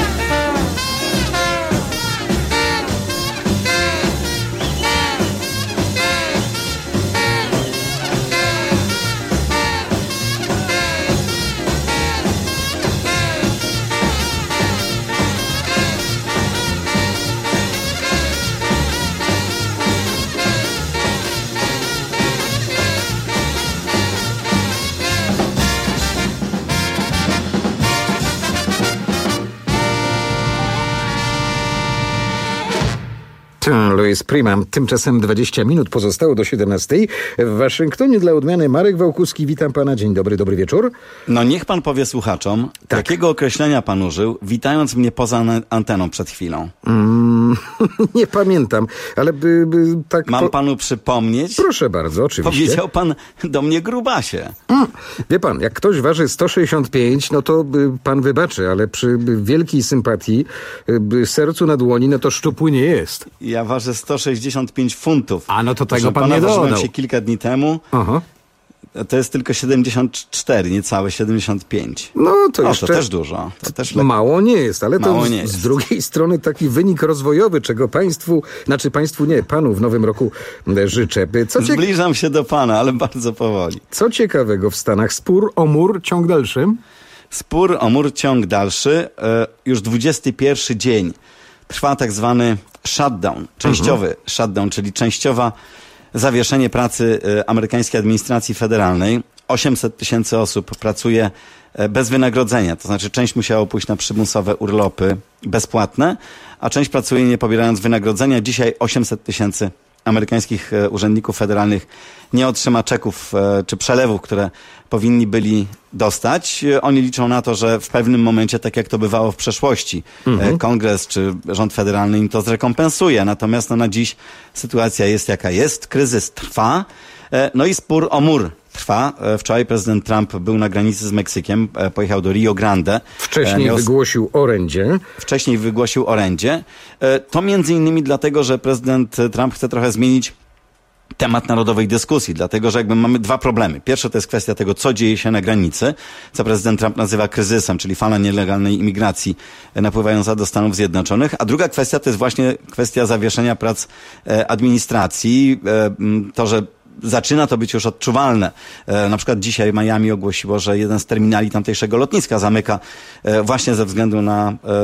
Louis Prima. Tymczasem dwadzieścia minut pozostało do siedemnastej. W Waszyngtonie dla odmiany Marek Wałkuski. Witam pana. Dzień dobry, dobry wieczór. No niech pan powie słuchaczom, tak. Jakiego określenia pan użył, witając mnie poza anteną przed chwilą? Mm, nie pamiętam, ale by, by tak... Mam po... panu przypomnieć? Proszę bardzo, oczywiście. Powiedział pan do mnie grubasie. Mm, wie pan, jak ktoś waży sto sześćdziesiąt pięć, no to by pan wybaczy, ale przy wielkiej sympatii, by sercu na dłoni, no to szczupły nie jest. Ja ważę sto sześćdziesiąt pięć funtów. A no to tego Proszę pan pana, nie dodał. ważyłem się kilka dni temu. Aha. To jest tylko siedemdziesiąt cztery, niecałe siedemdziesiąt pięć. No to o, jeszcze... to też dużo. To też lekko. Mało nie jest, ale Mało to z, nie jest. z drugiej strony taki wynik rozwojowy, czego państwu, znaczy państwu nie, panu w nowym roku życzę. Co cie... Zbliżam się do pana, ale bardzo powoli. Co ciekawego w Stanach? Spór o mur, ciąg dalszy? Spór o mur, ciąg dalszy. Już dwudziesty pierwszy dzień trwa tak zwany shutdown, częściowy mhm. shutdown, czyli częściowa zawieszenie pracy amerykańskiej administracji federalnej. osiemset tysięcy osób pracuje bez wynagrodzenia, to znaczy część musiała pójść na przymusowe urlopy bezpłatne, a część pracuje nie pobierając wynagrodzenia. Dzisiaj osiemset tysięcy amerykańskich urzędników federalnych nie otrzyma czeków czy przelewów, które powinni byli dostać. Oni liczą na to, że w pewnym momencie, tak jak to bywało w przeszłości, mhm. Kongres czy rząd federalny im to zrekompensuje. Natomiast no, na dziś sytuacja jest jaka jest, kryzys trwa, no i spór o mur trwa. Wczoraj prezydent Trump był na granicy z Meksykiem, pojechał do Rio Grande. Wcześniej Miał... wygłosił orędzie. Wcześniej wygłosił orędzie. To między innymi dlatego, że prezydent Trump chce trochę zmienić temat narodowej dyskusji, dlatego że jakby mamy dwa problemy. Pierwsze to jest kwestia tego, co dzieje się na granicy, co prezydent Trump nazywa kryzysem, czyli fala nielegalnej imigracji napływająca do Stanów Zjednoczonych, a druga kwestia to jest właśnie kwestia zawieszenia prac administracji, to, że zaczyna to być już odczuwalne. E, na przykład dzisiaj Miami ogłosiło, że jeden z terminali tamtejszego lotniska zamyka e, właśnie ze względu na e,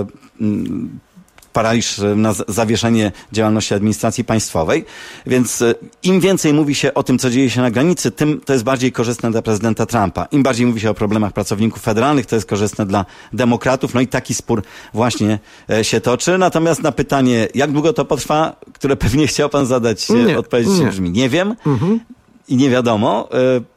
m, paraliż, na zawieszenie działalności administracji państwowej. Więc e, im więcej mówi się o tym, co dzieje się na granicy, tym to jest bardziej korzystne dla prezydenta Trumpa. Im bardziej mówi się o problemach pracowników federalnych, to jest korzystne dla demokratów. No i taki spór właśnie e, się toczy. Natomiast na pytanie, jak długo to potrwa, które pewnie chciał pan zadać, nie, odpowiedź nie. brzmi, nie wiem. Mhm. I nie wiadomo.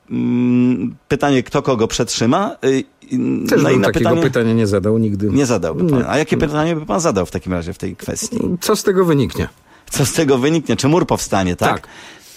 Pytanie, kto kogo przetrzyma. Też no bym i na takiego pytanie... pytania nie zadał nigdy. Nie zadałby pan. Nie. A jakie pytanie by pan zadał w takim razie w tej kwestii? Co z tego wyniknie? Co z tego wyniknie? Czy mur powstanie, tak? Tak.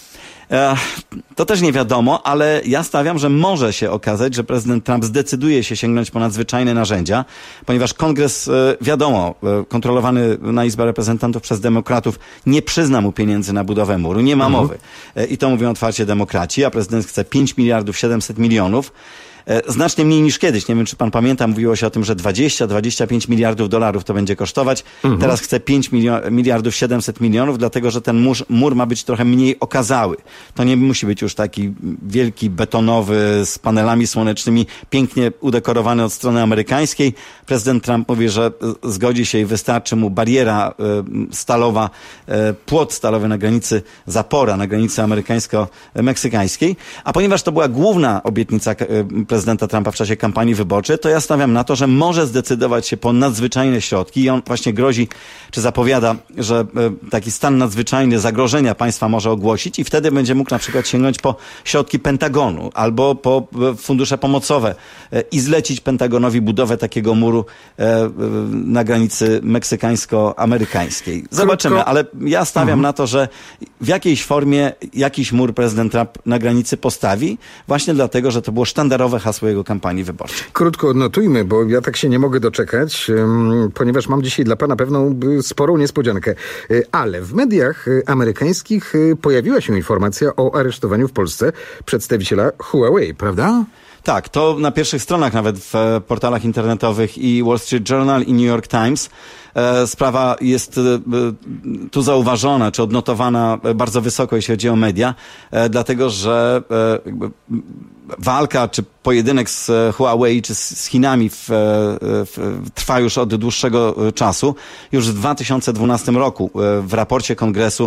To też nie wiadomo, ale ja stawiam, że może się okazać, że prezydent Trump zdecyduje się sięgnąć po nadzwyczajne narzędzia, ponieważ Kongres, wiadomo, kontrolowany na Izbę Reprezentantów przez demokratów, nie przyzna mu pieniędzy na budowę muru, nie ma mowy. I to mówią otwarcie demokraci, a prezydent chce pięć miliardów siedemset milionów. Znacznie mniej niż kiedyś. Nie wiem, czy pan pamięta, mówiło się o tym, że dwadzieścia do dwudziestu pięciu miliardów dolarów to będzie kosztować. Mhm. Teraz chce pięć miliardów siedemset milionów, dlatego że ten mur, mur ma być trochę mniej okazały. To nie musi być już taki wielki, betonowy, z panelami słonecznymi, pięknie udekorowany od strony amerykańskiej. Prezydent Trump mówi, że zgodzi się i wystarczy mu bariera y, stalowa, y, płot stalowy na granicy, zapora na granicy amerykańsko-meksykańskiej. A ponieważ to była główna obietnica y, prezydenta Trumpa w czasie kampanii wyborczej, to ja stawiam na to, że może zdecydować się po nadzwyczajne środki i on właśnie grozi, czy zapowiada, że taki stan nadzwyczajny zagrożenia państwa może ogłosić i wtedy będzie mógł na przykład sięgnąć po środki Pentagonu albo po fundusze pomocowe i zlecić Pentagonowi budowę takiego muru na granicy meksykańsko-amerykańskiej. Zobaczymy, Krótko. ale ja stawiam Mhm. na to, że w jakiejś formie jakiś mur prezydent Trump na granicy postawi, właśnie dlatego, że to było sztandarowe hasło jego kampanii wyborczej. Krótko odnotujmy, bo ja tak się nie mogę doczekać, ym, ponieważ mam dzisiaj dla pana pewną y, sporą niespodziankę. Y, ale w mediach y, amerykańskich y, pojawiła się informacja o aresztowaniu w Polsce przedstawiciela Huawei, prawda? Tak, to na pierwszych stronach nawet w e, portalach internetowych i Wall Street Journal i New York Times. E, sprawa jest e, tu zauważona, czy odnotowana bardzo wysoko, jeśli chodzi o media, e, dlatego, że e, jakby, walka, czy pojedynek z Huawei, czy z, z Chinami w, w, trwa już od dłuższego czasu. Już w dwa tysiące dwunastym roku w raporcie Kongresu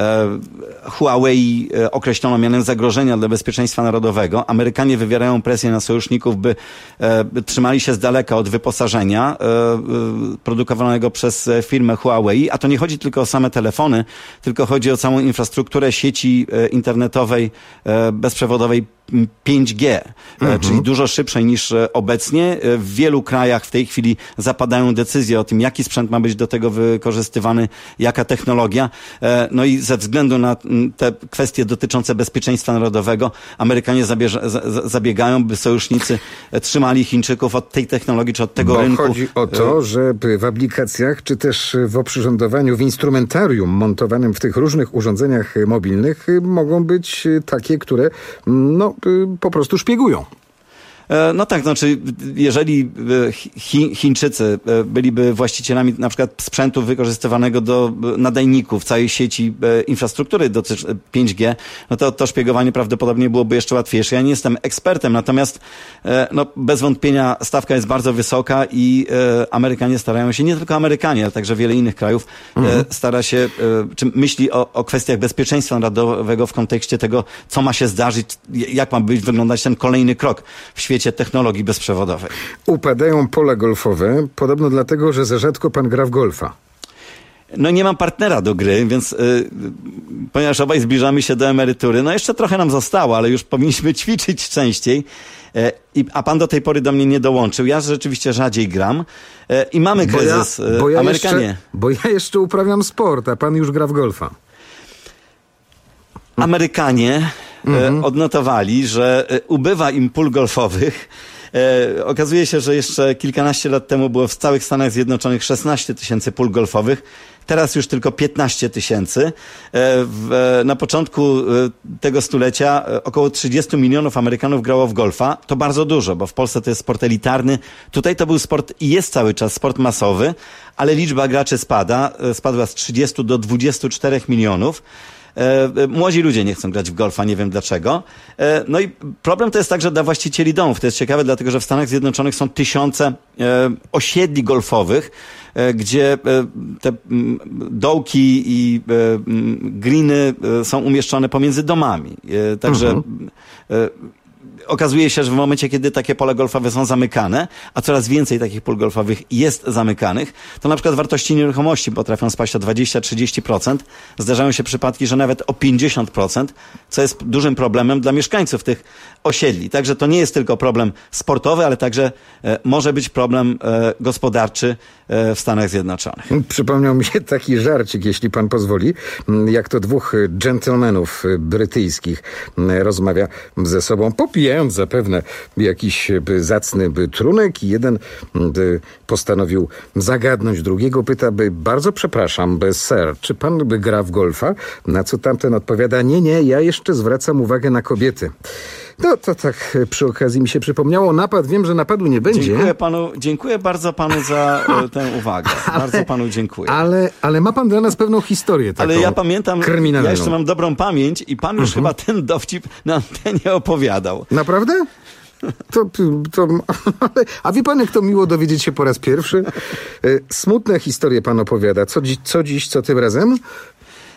Huawei określono mianem zagrożenia dla bezpieczeństwa narodowego. Amerykanie wywierają presję na sojuszników, by trzymali się z daleka od wyposażenia produkowanego przez firmę Huawei, a to nie chodzi tylko o same telefony, tylko chodzi o całą infrastrukturę sieci internetowej bezprzewodowej pięć G, mhm. czyli dużo szybszej niż obecnie. W wielu krajach w tej chwili zapadają decyzje o tym, jaki sprzęt ma być do tego wykorzystywany, jaka technologia. No i ze względu na te kwestie dotyczące bezpieczeństwa narodowego Amerykanie zabierze, zabiegają, by sojusznicy trzymali Chińczyków od tej technologii, czy od tego Bo rynku. Chodzi o to, że w aplikacjach, czy też w oprzyrządowaniu, w instrumentarium montowanym w tych różnych urządzeniach mobilnych mogą być takie, które no, po prostu szpiegują. No tak, znaczy, jeżeli Chi, Chińczycy byliby właścicielami na przykład sprzętu wykorzystywanego do nadajników całej sieci infrastruktury do pięć G, no to to szpiegowanie prawdopodobnie byłoby jeszcze łatwiejsze. Ja nie jestem ekspertem, natomiast no, bez wątpienia stawka jest bardzo wysoka i Amerykanie starają się, nie tylko Amerykanie, ale także wiele innych krajów mhm. stara się, czy myśli o, o kwestiach bezpieczeństwa narodowego w kontekście tego, co ma się zdarzyć, jak ma być wyglądać ten kolejny krok w świecie technologii bezprzewodowej. Upadają pola golfowe, podobno dlatego, że za rzadko pan gra w golfa. No nie mam partnera do gry, więc yy, ponieważ obaj zbliżamy się do emerytury, no jeszcze trochę nam zostało, ale już powinniśmy ćwiczyć częściej. Yy, i, a pan do tej pory do mnie nie dołączył. Ja rzeczywiście rzadziej gram. Yy, I mamy kryzys. Bo ja, bo ja Amerykanie. Jeszcze, bo ja jeszcze uprawiam sport, a pan już gra w golfa. Amerykanie mhm. odnotowali, że ubywa im pól golfowych. E, okazuje się, że jeszcze kilkanaście lat temu było w całych Stanach Zjednoczonych szesnaście tysięcy pól golfowych. Teraz już tylko piętnaście tysięcy. E, na początku e, tego stulecia e, około trzydzieści milionów Amerykanów grało w golfa. To bardzo dużo, bo w Polsce to jest sport elitarny. Tutaj to był sport i jest cały czas sport masowy, ale liczba graczy spada. E, spadła z trzydziestu do dwudziestu czterech milionów. Młodzi ludzie nie chcą grać w golfa, nie wiem dlaczego. No i problem to jest także dla właścicieli domów. To jest ciekawe, dlatego że w Stanach Zjednoczonych są tysiące osiedli golfowych, gdzie te dołki i greeny są umieszczone pomiędzy domami. Także mhm. okazuje się, że w momencie, kiedy takie pole golfowe są zamykane, a coraz więcej takich pól golfowych jest zamykanych, to na przykład wartości nieruchomości potrafią spaść o dwadzieścia do trzydziestu procent. Zdarzają się przypadki, że nawet o pięćdziesiąt procent, co jest dużym problemem dla mieszkańców tych osiedli. Także to nie jest tylko problem sportowy, ale także e, może być problem e, gospodarczy e, w Stanach Zjednoczonych. Przypomniał mi się taki żarcik, jeśli pan pozwoli, jak to dwóch dżentelmenów brytyjskich rozmawia ze sobą, popijając zapewne jakiś zacny trunek i jeden postanowił zagadnąć drugiego, pyta, by bardzo przepraszam, by sir, czy pan by gra w golfa? Na co tamten odpowiada, nie, nie, ja jeszcze zwracam uwagę na kobiety. No to tak przy okazji mi się przypomniało. Napad, wiem, że napadu nie będzie. Dziękuję panu, dziękuję bardzo panu za e, tę uwagę. Ale, bardzo panu dziękuję. Ale, ale ma pan dla nas pewną historię taką Ale ja pamiętam, kryminalną. Ja jeszcze mam dobrą pamięć i pan już mhm. chyba ten dowcip na antenie opowiadał. Naprawdę? To, to, a wie pan, jak to miło dowiedzieć się po raz pierwszy? Smutne historie pan opowiada. Co, dzi, co dziś, co tym razem?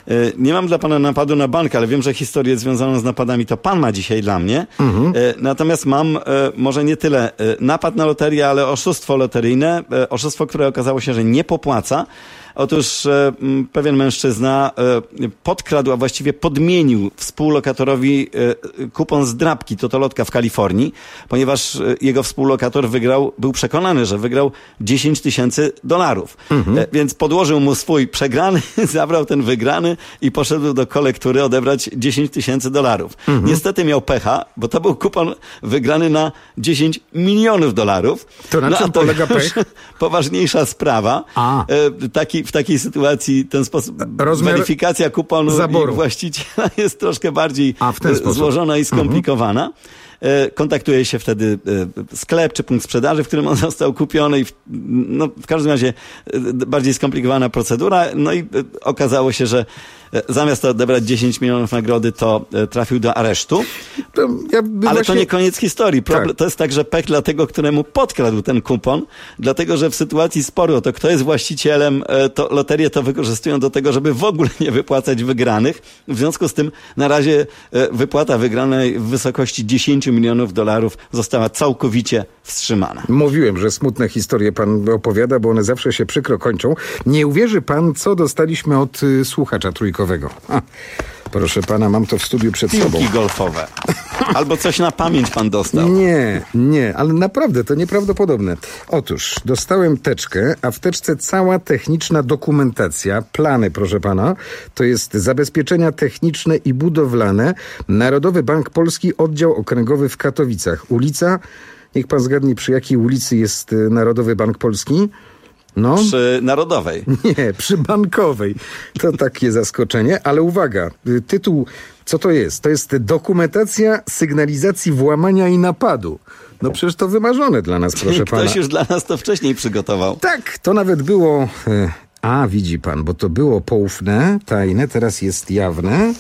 Nie mam dla pana napadu na bank, ale wiem, że historię związaną z napadami to pan ma dzisiaj dla mnie. Mhm. Natomiast mam może nie tyle napad na loterię, ale oszustwo loteryjne. Oszustwo, które okazało się, że nie popłaca. Otóż e, pewien mężczyzna e, podkradł, a właściwie podmienił współlokatorowi e, kupon z drapki totolotka w Kalifornii, ponieważ e, jego współlokator wygrał, był przekonany, że wygrał dziesięć tysięcy dolarów. Mhm. E, więc podłożył mu swój przegrany, zabrał ten wygrany i poszedł do kolektury odebrać dziesięć tysięcy dolarów. Mhm. Niestety miał pecha, bo to był kupon wygrany na dziesięć milionów dolarów. To na no, czym polega pech? Poważniejsza sprawa. A. E, taki w takiej sytuacji ten sposób, rozmiar weryfikacja kuponu zaboru i właściciela jest troszkę bardziej złożona i skomplikowana. Mhm. Kontaktuje się wtedy sklep czy punkt sprzedaży, w którym on został kupiony i w, no, w każdym razie bardziej skomplikowana procedura. No i okazało się, że zamiast odebrać dziesięć milionów nagrody, to trafił do aresztu. To ja Ale właśnie... to nie koniec historii. Problem, tak. To jest także pech dla tego, któremu podkradł ten kupon, dlatego że w sytuacji sporu o to, kto jest właścicielem, to loterie to wykorzystują do tego, żeby w ogóle nie wypłacać wygranych. W związku z tym na razie wypłata wygranej w wysokości dziesięć milionów dolarów została całkowicie wstrzymana. Mówiłem, że smutne historie pan opowiada, bo one zawsze się przykro kończą. Nie uwierzy pan, co dostaliśmy od y, słuchacza trójkowego. A, proszę pana, mam to w studiu przed Piłki sobą. Piłki golfowe. Albo coś na pamięć pan dostał. Nie, nie, ale naprawdę to nieprawdopodobne. Otóż dostałem teczkę, a w teczce cała techniczna dokumentacja, plany, proszę pana, to jest zabezpieczenia techniczne i budowlane. Narodowy Bank Polski, oddział okręgowy w Katowicach. Ulica, niech pan zgadnie, przy jakiej ulicy jest Narodowy Bank Polski? No. Przy Narodowej. Nie, przy Bankowej. To takie zaskoczenie, ale uwaga, tytuł, co to jest? To jest dokumentacja sygnalizacji włamania i napadu. No przecież to wymarzone dla nas, proszę Ktoś pana. Ktoś już dla nas to wcześniej przygotował. Tak, to nawet było... A, widzi pan, bo to było poufne, tajne, teraz jest jawne.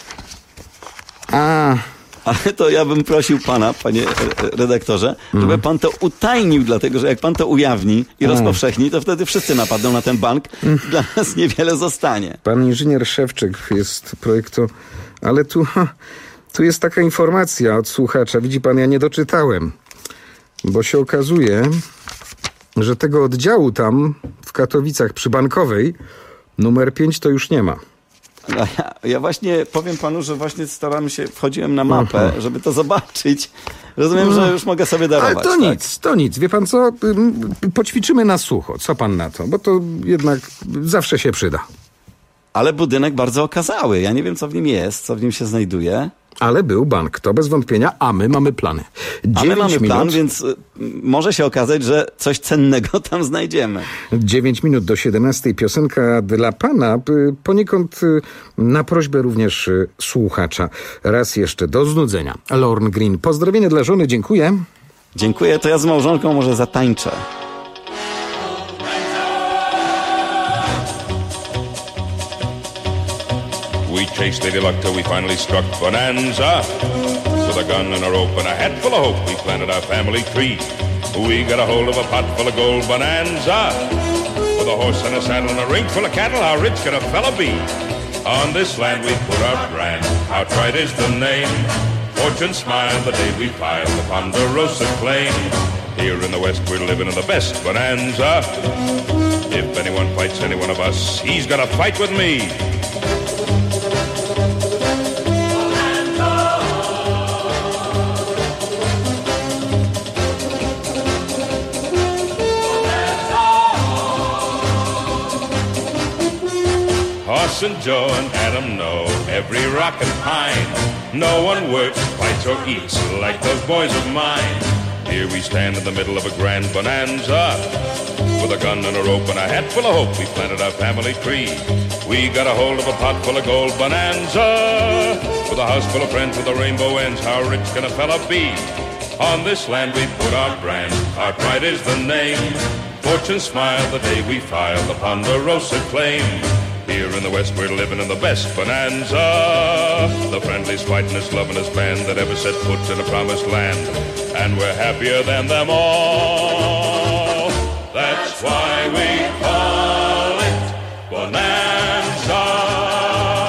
A... Ale to ja bym prosił pana, panie redaktorze, żeby mm. pan to utajnił, dlatego że jak pan to ujawni i mm. rozpowszechni, to wtedy wszyscy napadną na ten bank. Mm. Dla nas niewiele zostanie. Pan inżynier Szewczyk jest projektu, ale tu, tu jest taka informacja od słuchacza. Widzi pan, ja nie doczytałem, bo się okazuje, że tego oddziału tam w Katowicach przy Bankowej numer pięć to już nie ma. No ja, ja właśnie powiem panu, że właśnie staram się, wchodziłem na mapę, Aha. żeby to zobaczyć. Rozumiem, że już mogę sobie darować. Ale to tak? nic, to nic. Wie pan co? Poćwiczymy na sucho. Co pan na to? Bo to jednak zawsze się przyda. Ale budynek bardzo okazały. Ja nie wiem, co w nim jest, co w nim się znajduje. Ale był bank, to bez wątpienia, a my mamy plany. A my mamy minut. plan, więc y, może się okazać, że coś cennego tam znajdziemy. Dziewięć minut do siedemnastej, piosenka dla pana, y, poniekąd y, na prośbę również y, słuchacza. Raz jeszcze, do znudzenia. Lorne Green, pozdrowienia dla żony, dziękuję. Dziękuję, to ja z małżonką może zatańczę. We chased Lady Luck till we finally struck Bonanza. With a gun and a rope and a hat full of hope, we planted our family tree. We got a hold of a pot full of gold Bonanza. With a horse and a saddle and a ring full of cattle, how rich can a fella be? On this land we put our brand, our pride is the name. Fortune smiled the day we filed the Ponderosa claim. Here in the West we're living in the best Bonanza. If anyone fights any one of us, he's got to fight with me. Hoss and Joe and Adam know every rock and pine. No one works, fights, or eats like those boys of mine. Here we stand in the middle of a grand bonanza. With a gun and a rope and a hat full of hope, we planted our family tree. We got a hold of a pot full of gold bonanza. With a house full of friends with the rainbow ends, how rich can a fella be? On this land we put our brand, our pride is the name. Fortune smiled the day we filed the Ponderosa claim. Here in the West we're living in the best bonanza. The friendliest, fightingest, lovingest band that ever set foot in a promised land. And we're happier than them all. That's why we call it Bonanza.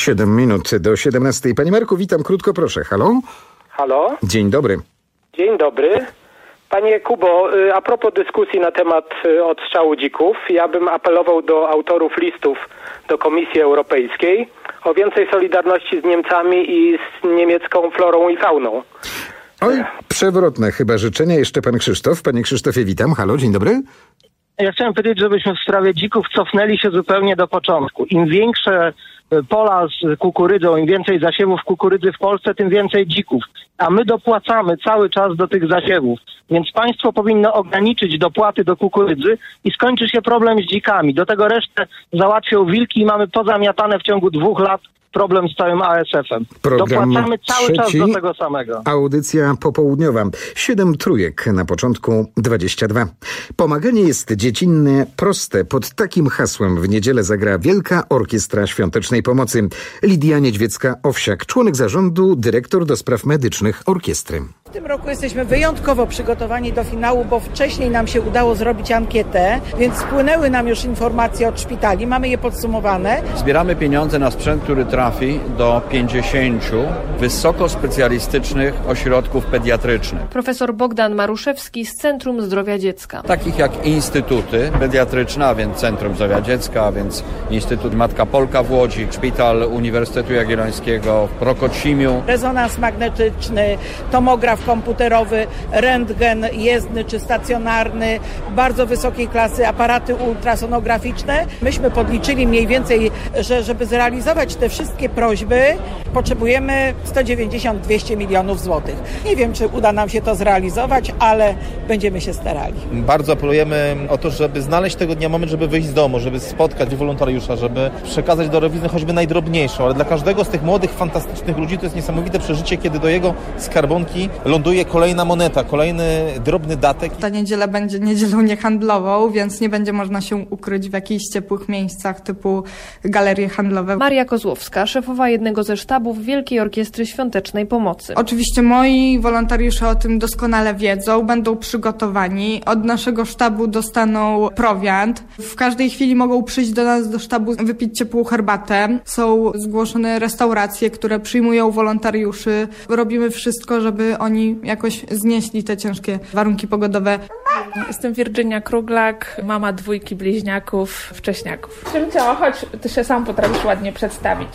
Siedem minut do siedemnastej. Panie Marku, witam krótko, proszę. Halo? Halo? Dzień dobry. Dzień dobry. Panie Kubo, a propos dyskusji na temat odstrzału dzików, ja bym apelował do autorów listów do Komisji Europejskiej o więcej solidarności z Niemcami i z niemiecką florą i fauną. Oj, przewrotne chyba życzenia. Jeszcze pan Krzysztof. Panie Krzysztofie, witam. Halo, dzień dobry. Ja chciałem powiedzieć, żebyśmy w sprawie dzików cofnęli się zupełnie do początku. Im większe pola z kukurydzą, im więcej zasiewów kukurydzy w Polsce, tym więcej dzików. A my dopłacamy cały czas do tych zasiewów. Więc państwo powinno ograniczyć dopłaty do kukurydzy i skończy się problem z dzikami. Do tego resztę załatwią wilki i mamy pozamiatane w ciągu dwóch lat problem z całym A S F em. Program Dopłacamy cały trzeci, czas do tego samego. Audycja popołudniowa. Siedem trójek na początku dwadzieścia dwa. Pomaganie jest dziecinne, proste. Pod takim hasłem w niedzielę zagra Wielka Orkiestra Świątecznej Pomocy. Lidia Niedźwiecka-Owsiak, członek zarządu, dyrektor do spraw medycznych orkiestry. W tym roku jesteśmy wyjątkowo przygotowani do finału, bo wcześniej nam się udało zrobić ankietę, więc spłynęły nam już informacje od szpitali, mamy je podsumowane. Zbieramy pieniądze na sprzęt, który trafi do pięćdziesięciu wysokospecjalistycznych ośrodków pediatrycznych. Profesor Bogdan Maruszewski z Centrum Zdrowia Dziecka. Takich jak instytuty pediatryczne, a więc Centrum Zdrowia Dziecka, a więc Instytut Matka Polka w Łodzi, Szpital Uniwersytetu Jagiellońskiego w Rokocimiu. Rezonans magnetyczny, tomograf komputerowy, rentgen jezdny czy stacjonarny, bardzo wysokiej klasy aparaty ultrasonograficzne. Myśmy podliczyli mniej więcej, że żeby zrealizować te wszystkie prośby, potrzebujemy sto dziewięćdziesiąt do dwustu milionów złotych. Nie wiem, czy uda nam się to zrealizować, ale będziemy się starali. Bardzo apelujemy o to, żeby znaleźć tego dnia moment, żeby wyjść z domu, żeby spotkać wolontariusza, żeby przekazać darowizny choćby najdrobniejszą, ale dla każdego z tych młodych, fantastycznych ludzi to jest niesamowite przeżycie, kiedy do jego skarbonki ląduje kolejna moneta, kolejny drobny datek. Ta niedziela będzie niedzielą niehandlową, więc nie będzie można się ukryć w jakichś ciepłych miejscach typu galerie handlowe. Maria Kozłowska, szefowa jednego ze sztabów Wielkiej Orkiestry Świątecznej Pomocy. Oczywiście moi wolontariusze o tym doskonale wiedzą, będą przygotowani. Od naszego sztabu dostaną prowiant. W każdej chwili mogą przyjść do nas do sztabu, wypić ciepłą herbatę. Są zgłoszone restauracje, które przyjmują wolontariuszy. Robimy wszystko, żeby oni jakoś znieśli te ciężkie warunki pogodowe. Jestem Virginia Kruglak, mama dwójki bliźniaków, wcześniaków. Ciao, chodź, ty się sam potrafisz ładnie przedstawić.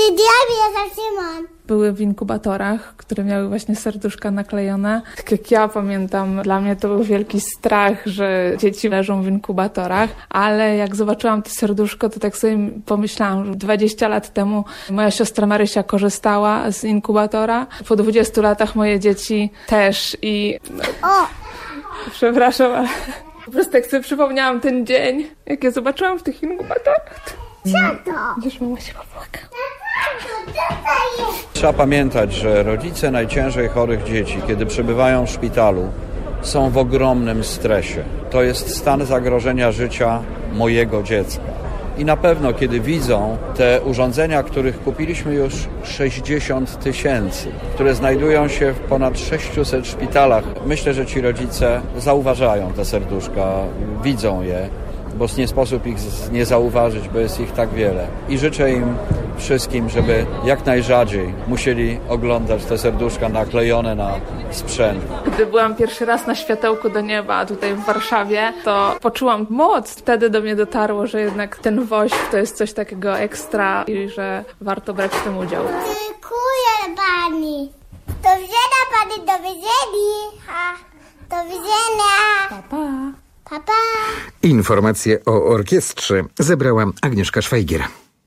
Były w inkubatorach, które miały właśnie serduszka naklejone. Tak jak ja pamiętam, dla mnie to był wielki strach, że dzieci leżą w inkubatorach, ale jak zobaczyłam to serduszko, to tak sobie pomyślałam, że dwadzieścia lat temu moja siostra Marysia korzystała z inkubatora. Po dwudziestu latach moje dzieci też i... No, przepraszam, ale po prostu jak sobie przypomniałam ten dzień, jak ja zobaczyłam w tych inkubatorach, to... Wiesz, mama się popłakała. Trzeba pamiętać, że rodzice najciężej chorych dzieci, kiedy przebywają w szpitalu, są w ogromnym stresie. To jest stan zagrożenia życia mojego dziecka. I na pewno, kiedy widzą te urządzenia, których kupiliśmy już sześćdziesiąt tysięcy, które znajdują się w ponad sześciuset szpitalach, myślę, że ci rodzice zauważają te serduszka, widzą je, bo nie sposób ich nie zauważyć, bo jest ich tak wiele. I życzę im wszystkim, żeby jak najrzadziej musieli oglądać te serduszka naklejone na sprzęt. Gdy byłam pierwszy raz na światełku do nieba tutaj w Warszawie, to poczułam moc. Wtedy do mnie dotarło, że jednak ten woźb to jest coś takiego ekstra i że warto brać w tym udział. Dziękuję pani. Do widzenia pani, do widzenia. Do widzenia. Pa, pa. Pa, pa. Informacje o orkiestrze zebrała Agnieszka Szwajgier.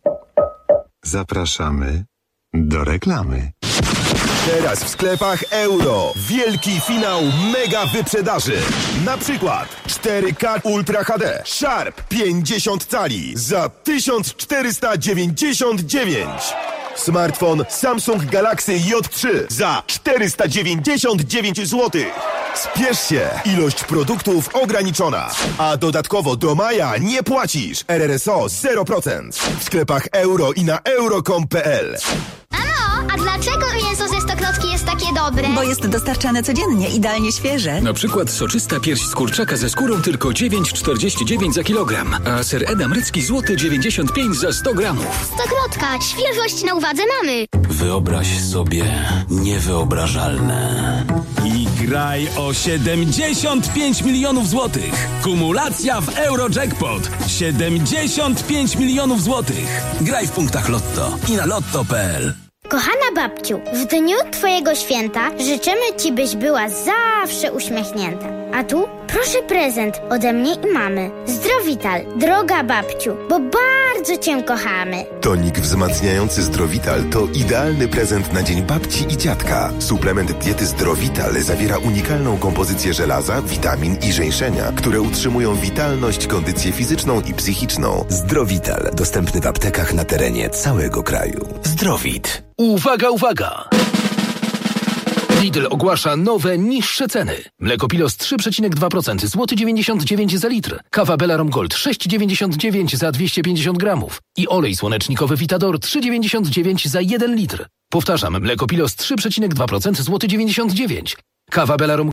Zapraszamy do reklamy. Teraz w sklepach Euro. Wielki finał mega wyprzedaży. Na przykład cztery K Ultra H D Sharp pięćdziesiąt cali za tysiąc czterysta dziewięćdziesiąt dziewięć. Smartfon Samsung Galaxy J trzy za czterysta dziewięćdziesiąt dziewięć złotych. Spiesz się, ilość produktów ograniczona. A dodatkowo do maja nie płacisz. R R S O zero procent. W sklepach Euro i na euro kropka com kropka p l. Mamo, A dlaczego mięso ze Stokrotki jest takie dobre? Bo jest dostarczane codziennie, idealnie świeże. Na przykład soczysta pierś z kurczaka ze skórą tylko dziewięć czterdzieści dziewięć za kilogram, a ser edam rycki złoty dziewięćdziesiąt pięć za sto gramów. Stokrotka, świeżość na uwadze mamy. Wyobraź sobie niewyobrażalne. I graj o siedemdziesiąt pięć milionów złotych. Kumulacja w Eurojackpot. siedemdziesiąt pięć milionów złotych. Graj w punktach Lotto i na lotto kropka p l. Kochana babciu, w dniu twojego święta życzymy ci, byś była zawsze uśmiechnięta. A tu proszę prezent ode mnie i mamy. Zdrowital, droga babciu, bo bardzo cię kochamy. Tonik wzmacniający Zdrowital to idealny prezent na dzień babci i dziadka. Suplement diety Zdrowital zawiera unikalną kompozycję żelaza, witamin i żeńszenia, które utrzymują witalność, kondycję fizyczną i psychiczną. Zdrowital, dostępny w aptekach na terenie całego kraju. Zdrowit. Uwaga, uwaga! Lidl ogłasza nowe, niższe ceny. Mleko Pilos trzy przecinek dwa procent, złoty dziewięćdziesiąt dziewięć za litr. Kawa Belarom Gold sześć dziewięćdziesiąt dziewięć za dwieście pięćdziesiąt gramów. I olej słonecznikowy Vitador trzy dziewięćdziesiąt dziewięć za jeden litr. Powtarzam, mleko Pilos trzy przecinek dwa procent, złoty dziewięćdziesiąt dziewięć. Kawa Belarom